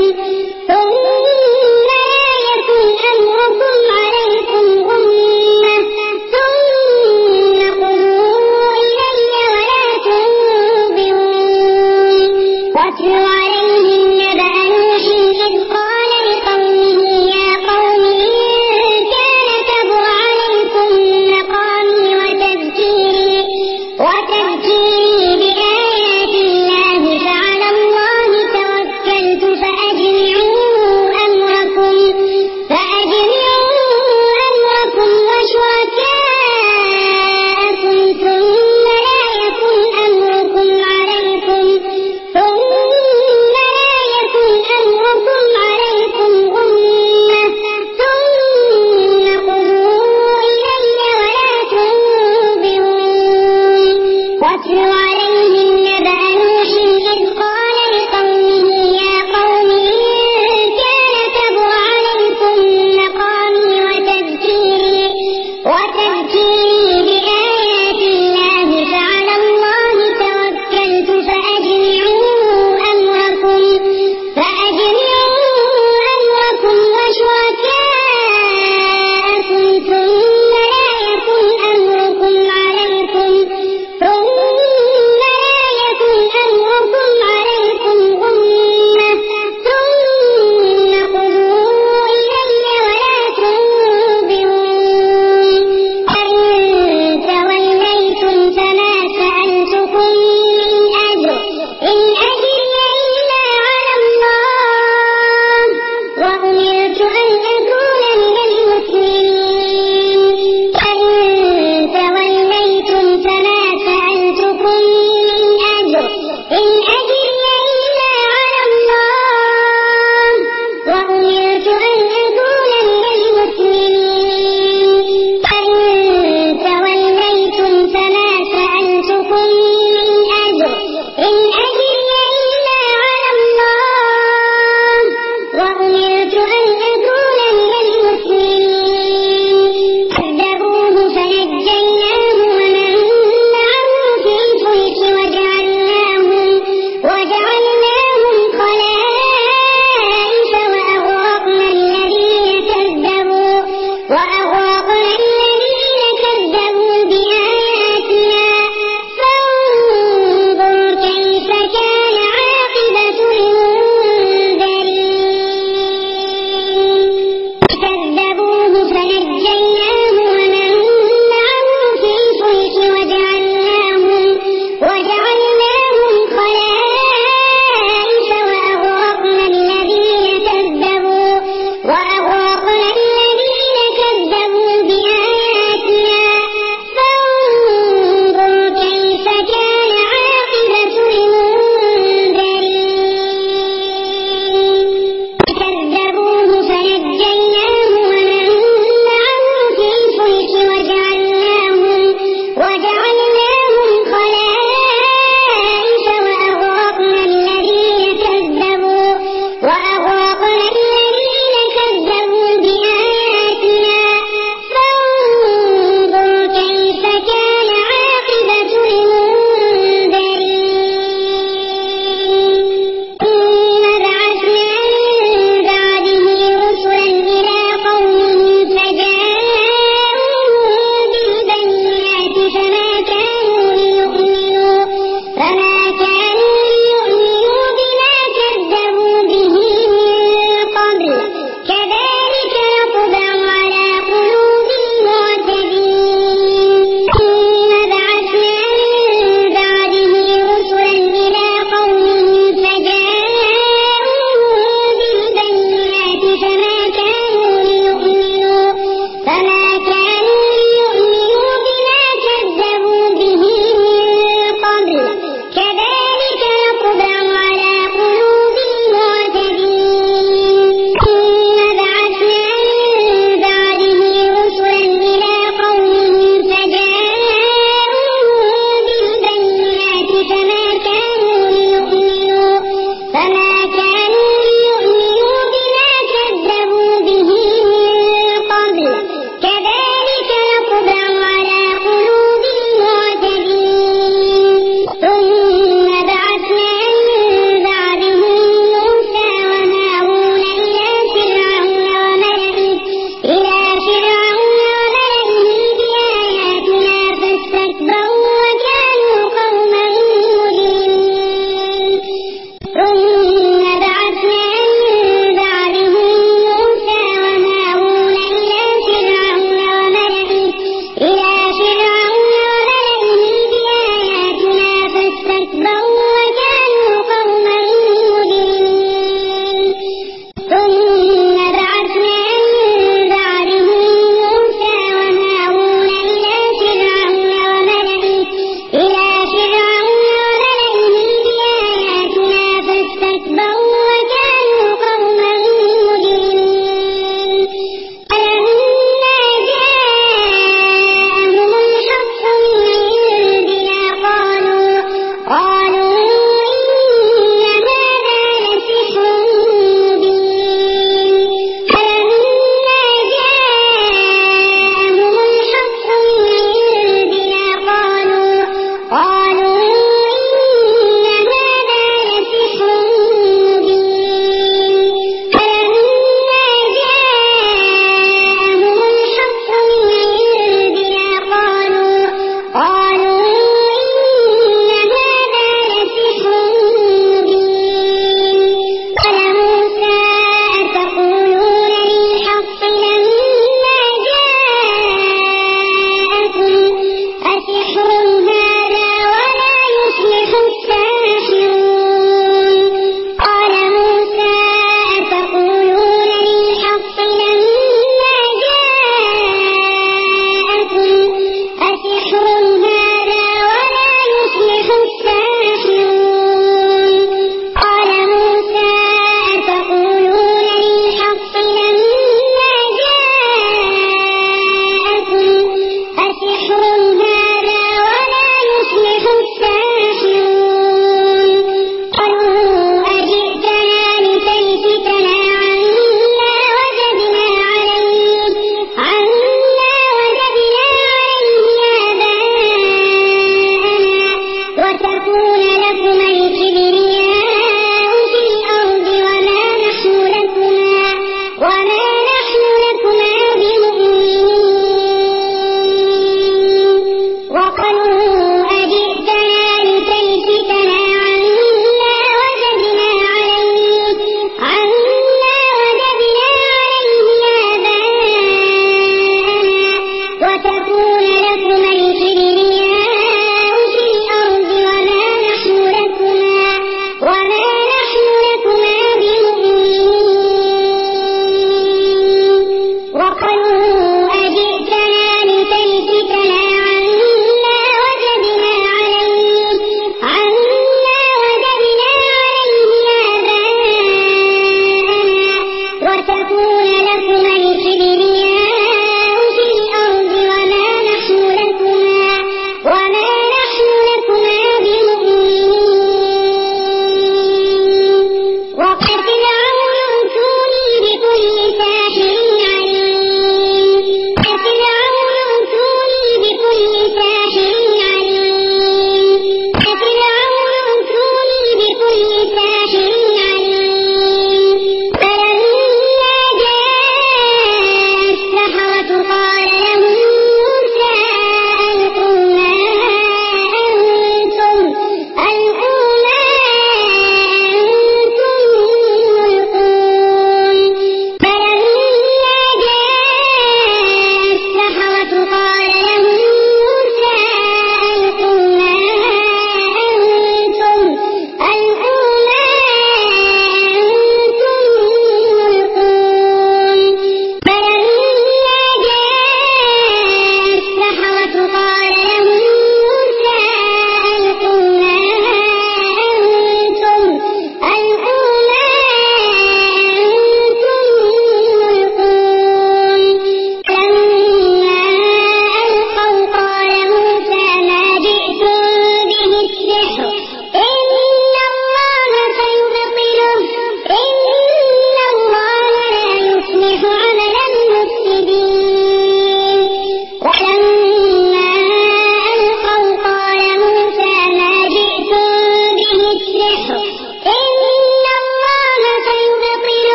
غمة ثم قضوا إلي ولا تنظرون واتل عليهم نبأ نوح إذ قال لقومه يا قوم إن كان كبر عليكم مقامي وتذكيري بآيات الله فعلى الله توكلت فأجمعوا أمركم وشركاءكم ثم لا يكن أمركم عليكم غمة ثم قضوا إلي ولا تنظرون واتل عليهم نبأ نوح إذ قال لقومه يا قوم إن كان كبر عليكم مقامي وتذكيري بآيات الله فعلى الله توكلت فأجمعوا أمركم وشركاءكم ثم لا يكن أمركم عليكم غمة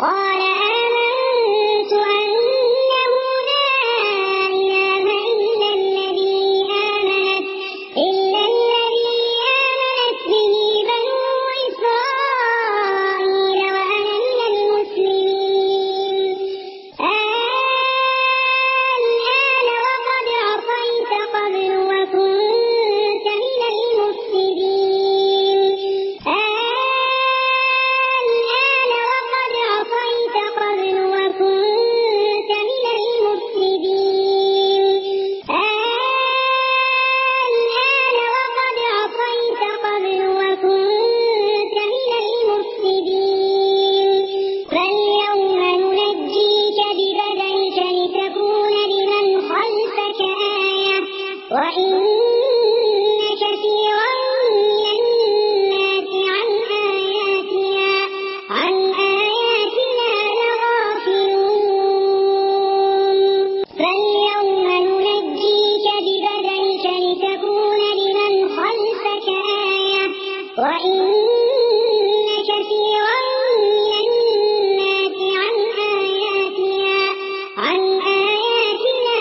قال آمنت أنه لا إله إلا الذي آمنت به بنو إسرائيل وأنا من المسلمين الآن وقد عصيت قبل وكنت من المفسدين الآن وقد عصيت قبل وكنت من المفسدين الآن وقد عصيت قبل وكنت من المفسدين فاليوم ننجيك ببدنك لتكون لمن خلفك آية وإن كثيرا من الناس عن آياتنا لغافلون فاليوم ننجيك ببدنك لتكون لمن خلفك آية وإن كثيرا من الناس عن آياتنا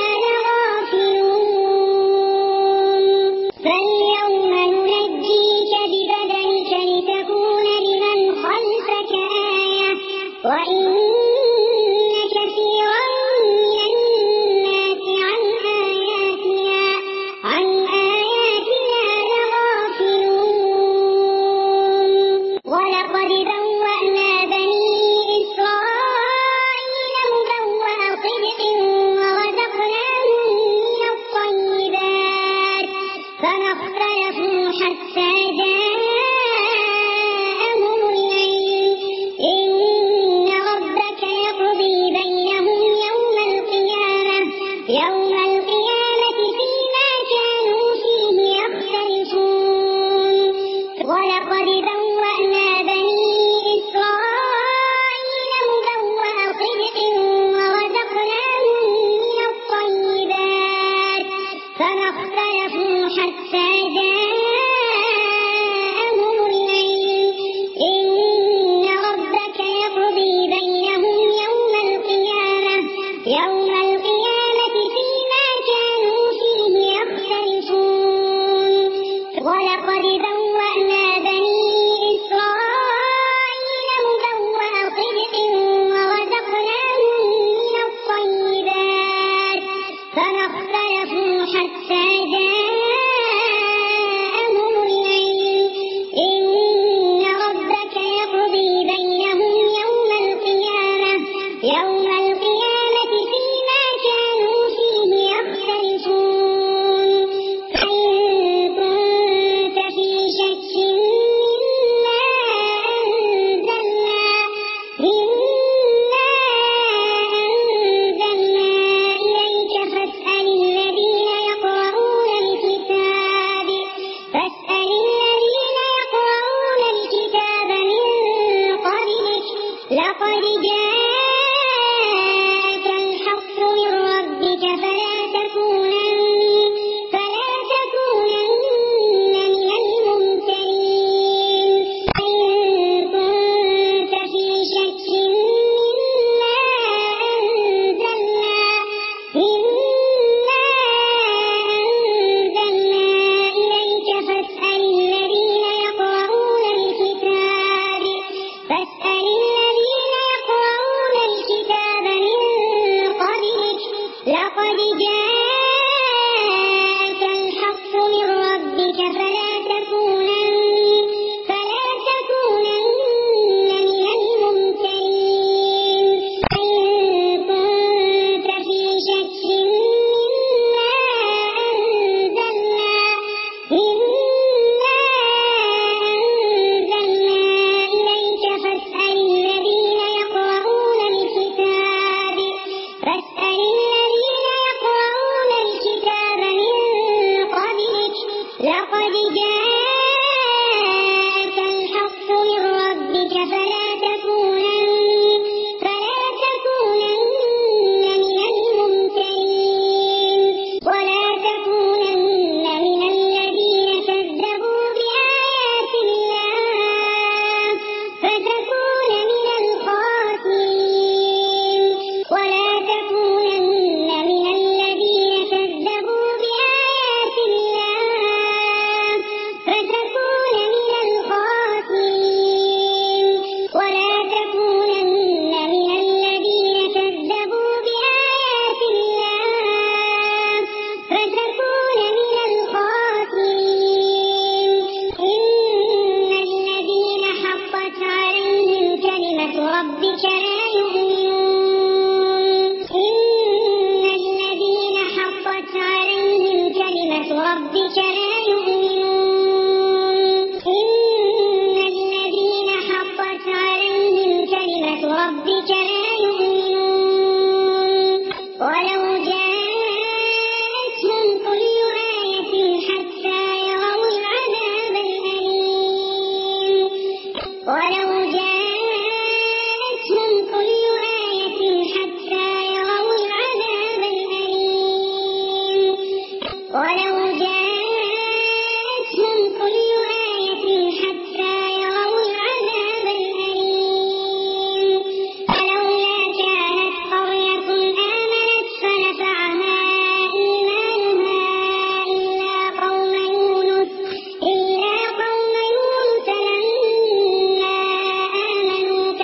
لغافلون فاليوم ننجيك ببدنك لتكون لمن خلفك آية وإن كثيرا من الناس عن آياتنا لغافلون ولقد بوأنا بني إسرائيل مبوأ صدق ورزقناهم من الطيبات فما اختلفوا حتى جاءهم العلم إن ربك يقضي بينهم يوم القيامة فيما كانوا فيه يختلفون ولقد بوأنا بني إسرائيل مبوأ صدق ورزقناهم من الطيبات فما اختلفوا حتى جاءهم العلم إن ربك يقضي بينهم يوم القيامة فيما كانوا فيه يختلفون ولقد بوأنا بني إسرائيل مبوأ صدق ورزقناهم من الطيبات فما اختلفوا حتى جاءهم العلم إن ربك يقضي بينهم يوم القيامة فيما كانوا فيه يختلفون فإن كنت في شك مما أنزلنا إليك فاسأل الذين يقرؤون الكتاب من قبلك لقد جاءك ربك لا يؤمنون ولو جاءتهم كل آية حتى يروا العذاب الأليم ولو جاءتهم كل آية حتى يروا العذاب الأليم ولو جاءتهم كل آية حتى يروا العذاب الأليم فلولا كانت قرية آمنت فنفعها إيمانها إلا قوم يونس لما آمنوا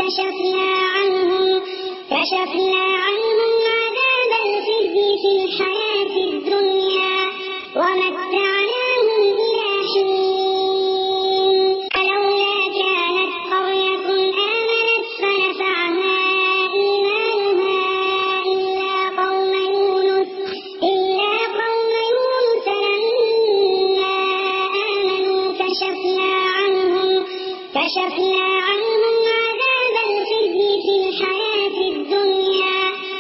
كشفنا عنهم عذاب الخزي في الحياة الدنيا ومتعناهم إلى حين فلولا كانت قرية آمنت فنفعها إيمانها إلا قوم يونس لما آمنوا كشفنا عنهم عذاب الخزي في الحياة الدنيا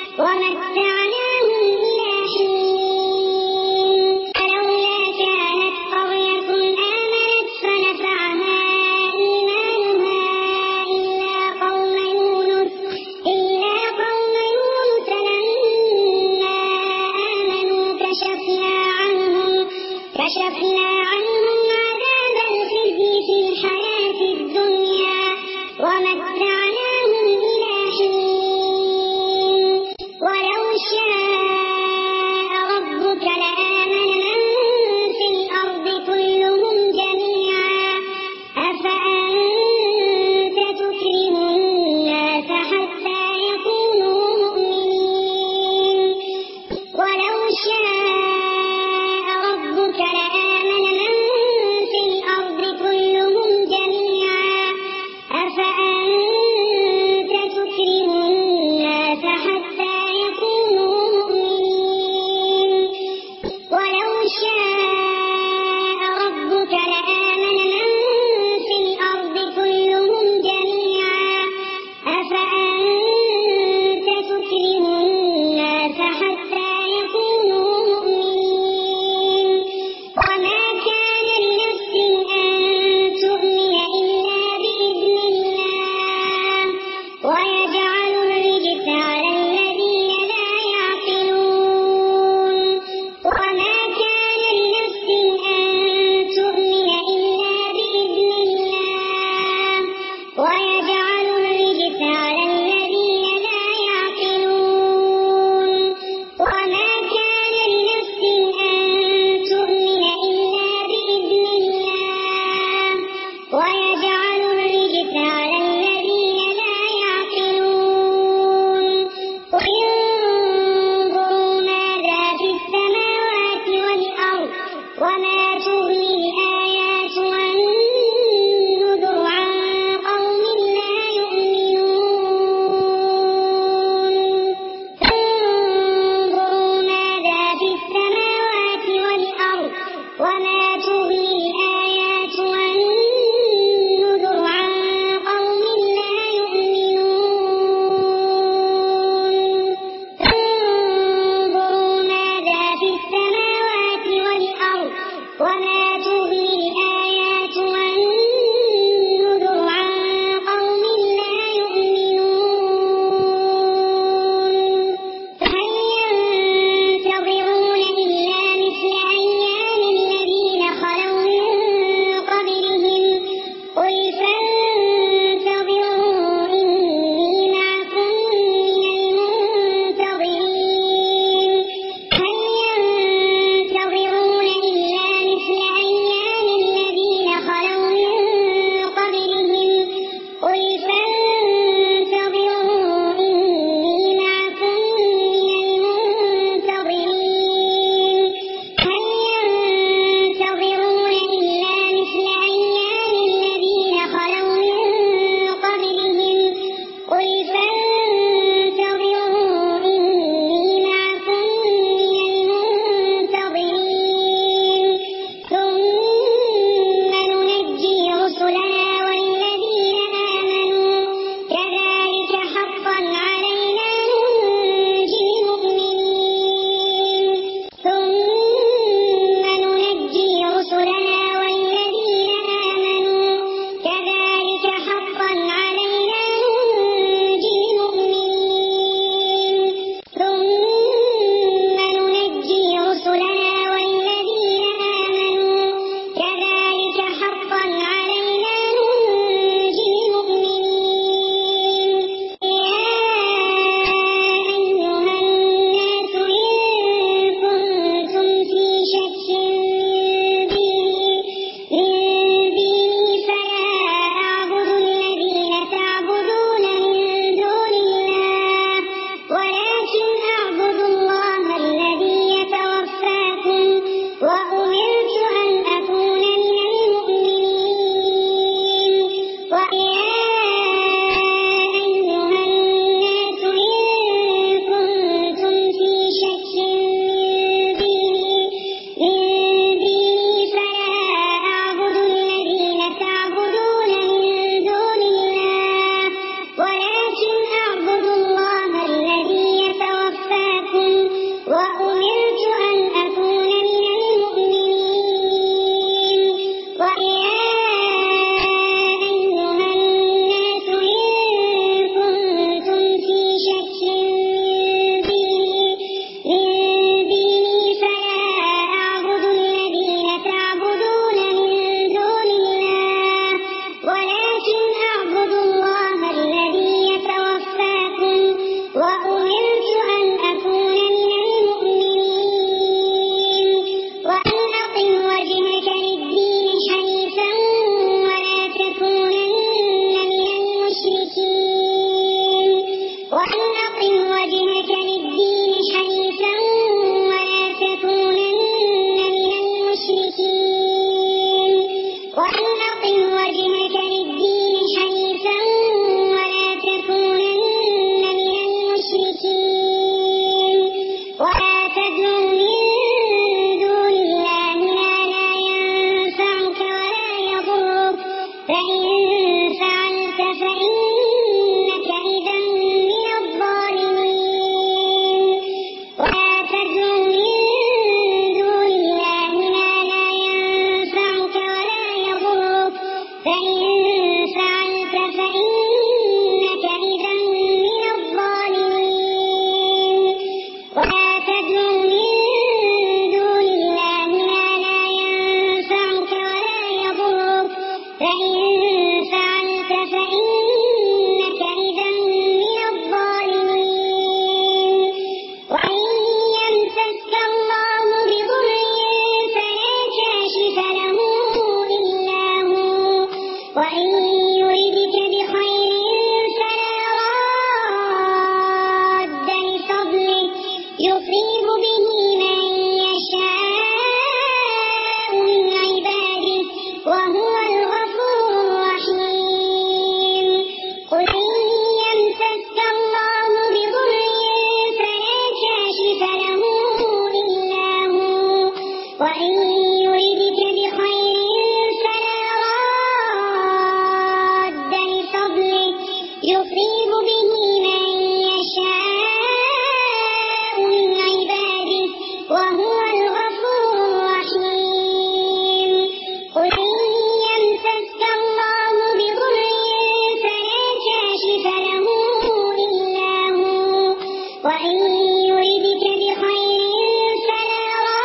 وإن يردك بخير فلا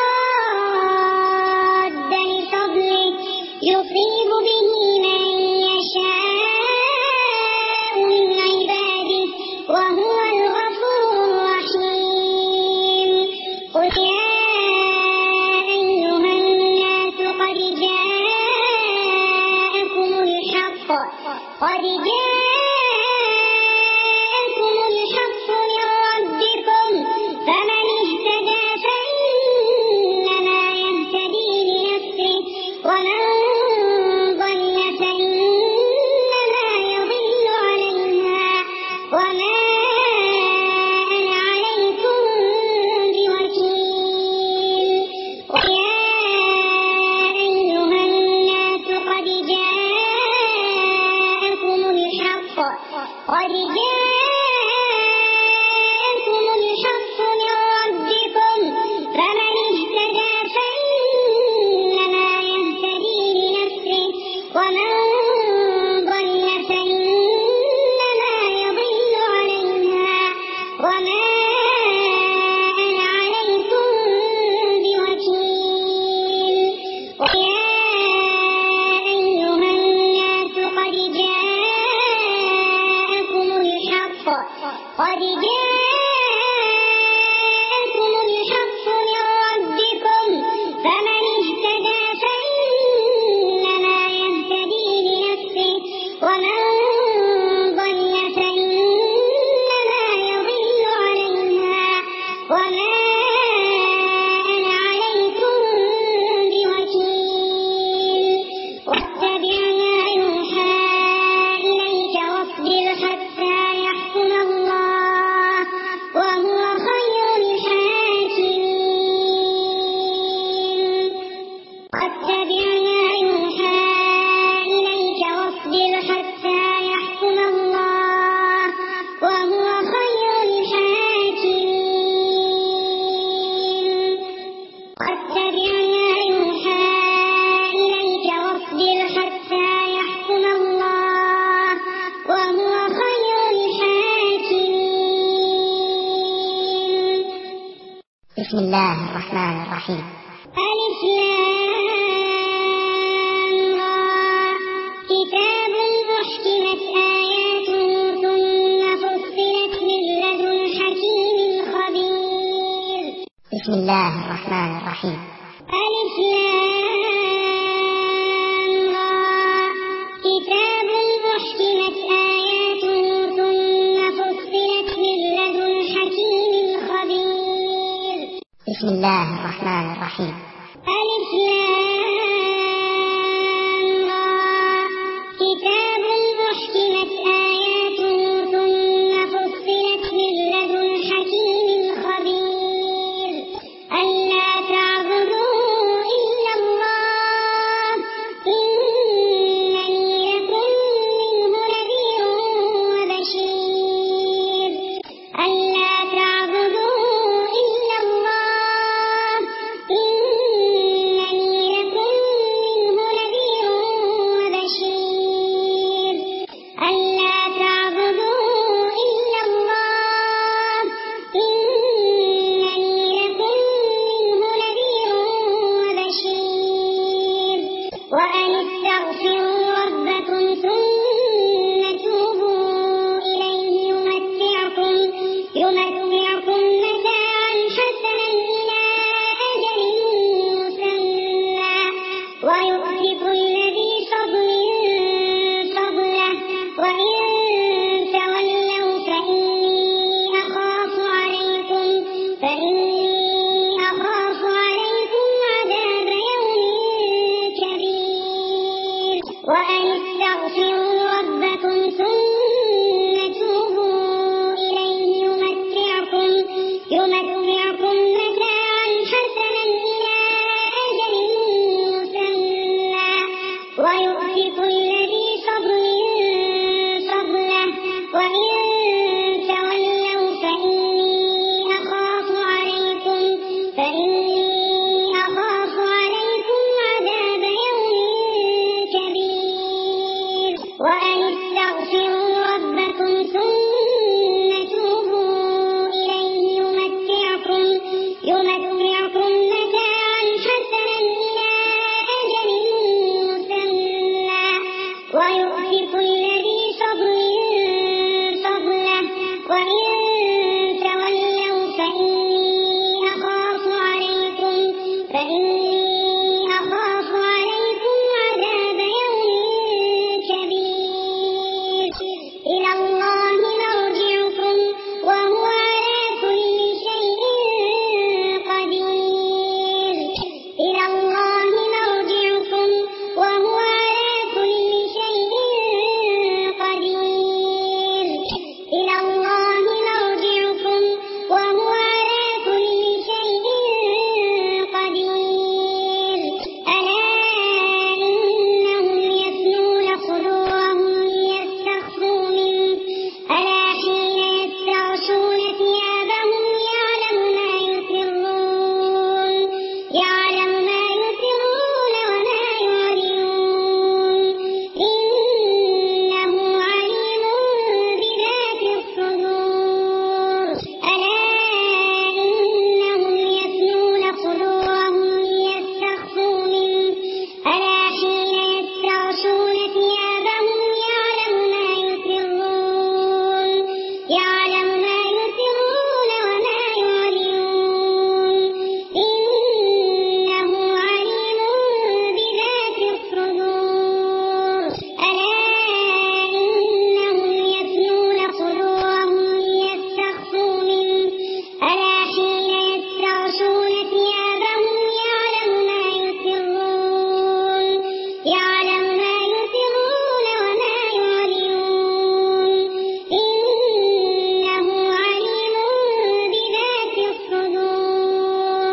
راد لفضله يصيب به من يشاء من عباده وهو الغفور الرحيم. قل يا أيها الناس قد جاءكم الحق من ربكم فمن اهتدى فإنما يهتدي لنفسه ومن ضل فإنما يضل عليها وما أنا عليكم بوكيل. ويا أيها الناس قد جاءكم الحق من ربكم فمن اهتدى فإنما يهتدي لنفسه ومن ضل فإنما يضل عليها وما أنا عليكم بوكيل. ويا أيها الناس قد جاءكم الحق من ربكم فمن اهتدى فإنما يهتدي لنفسه ومن ضل فإنما يضل عليها وما أنا عليكم بوكيل. واتبع ما يوحى إليك واصبر حتى يحكم الله وهو خير الحاكمين. واتبع ما يوحى إليك واصبر حتى يحكم الله وهو خير الحاكمين. واتبع ما يوحى إليك واصبر حتى يحكم الله وهو خير الحاكمين. بسم الله الرحمن الرحيم. ألف لام را كتاب أحكمت آياته ثم فصلت من لدن حكيم خبير. بسم الله الرحمن الرحيم. ألف لام را كتاب أحكمت آياته ثم فصلت من لدن حكيم خبير. بسم الله الرحمن الرحيم. ألف لام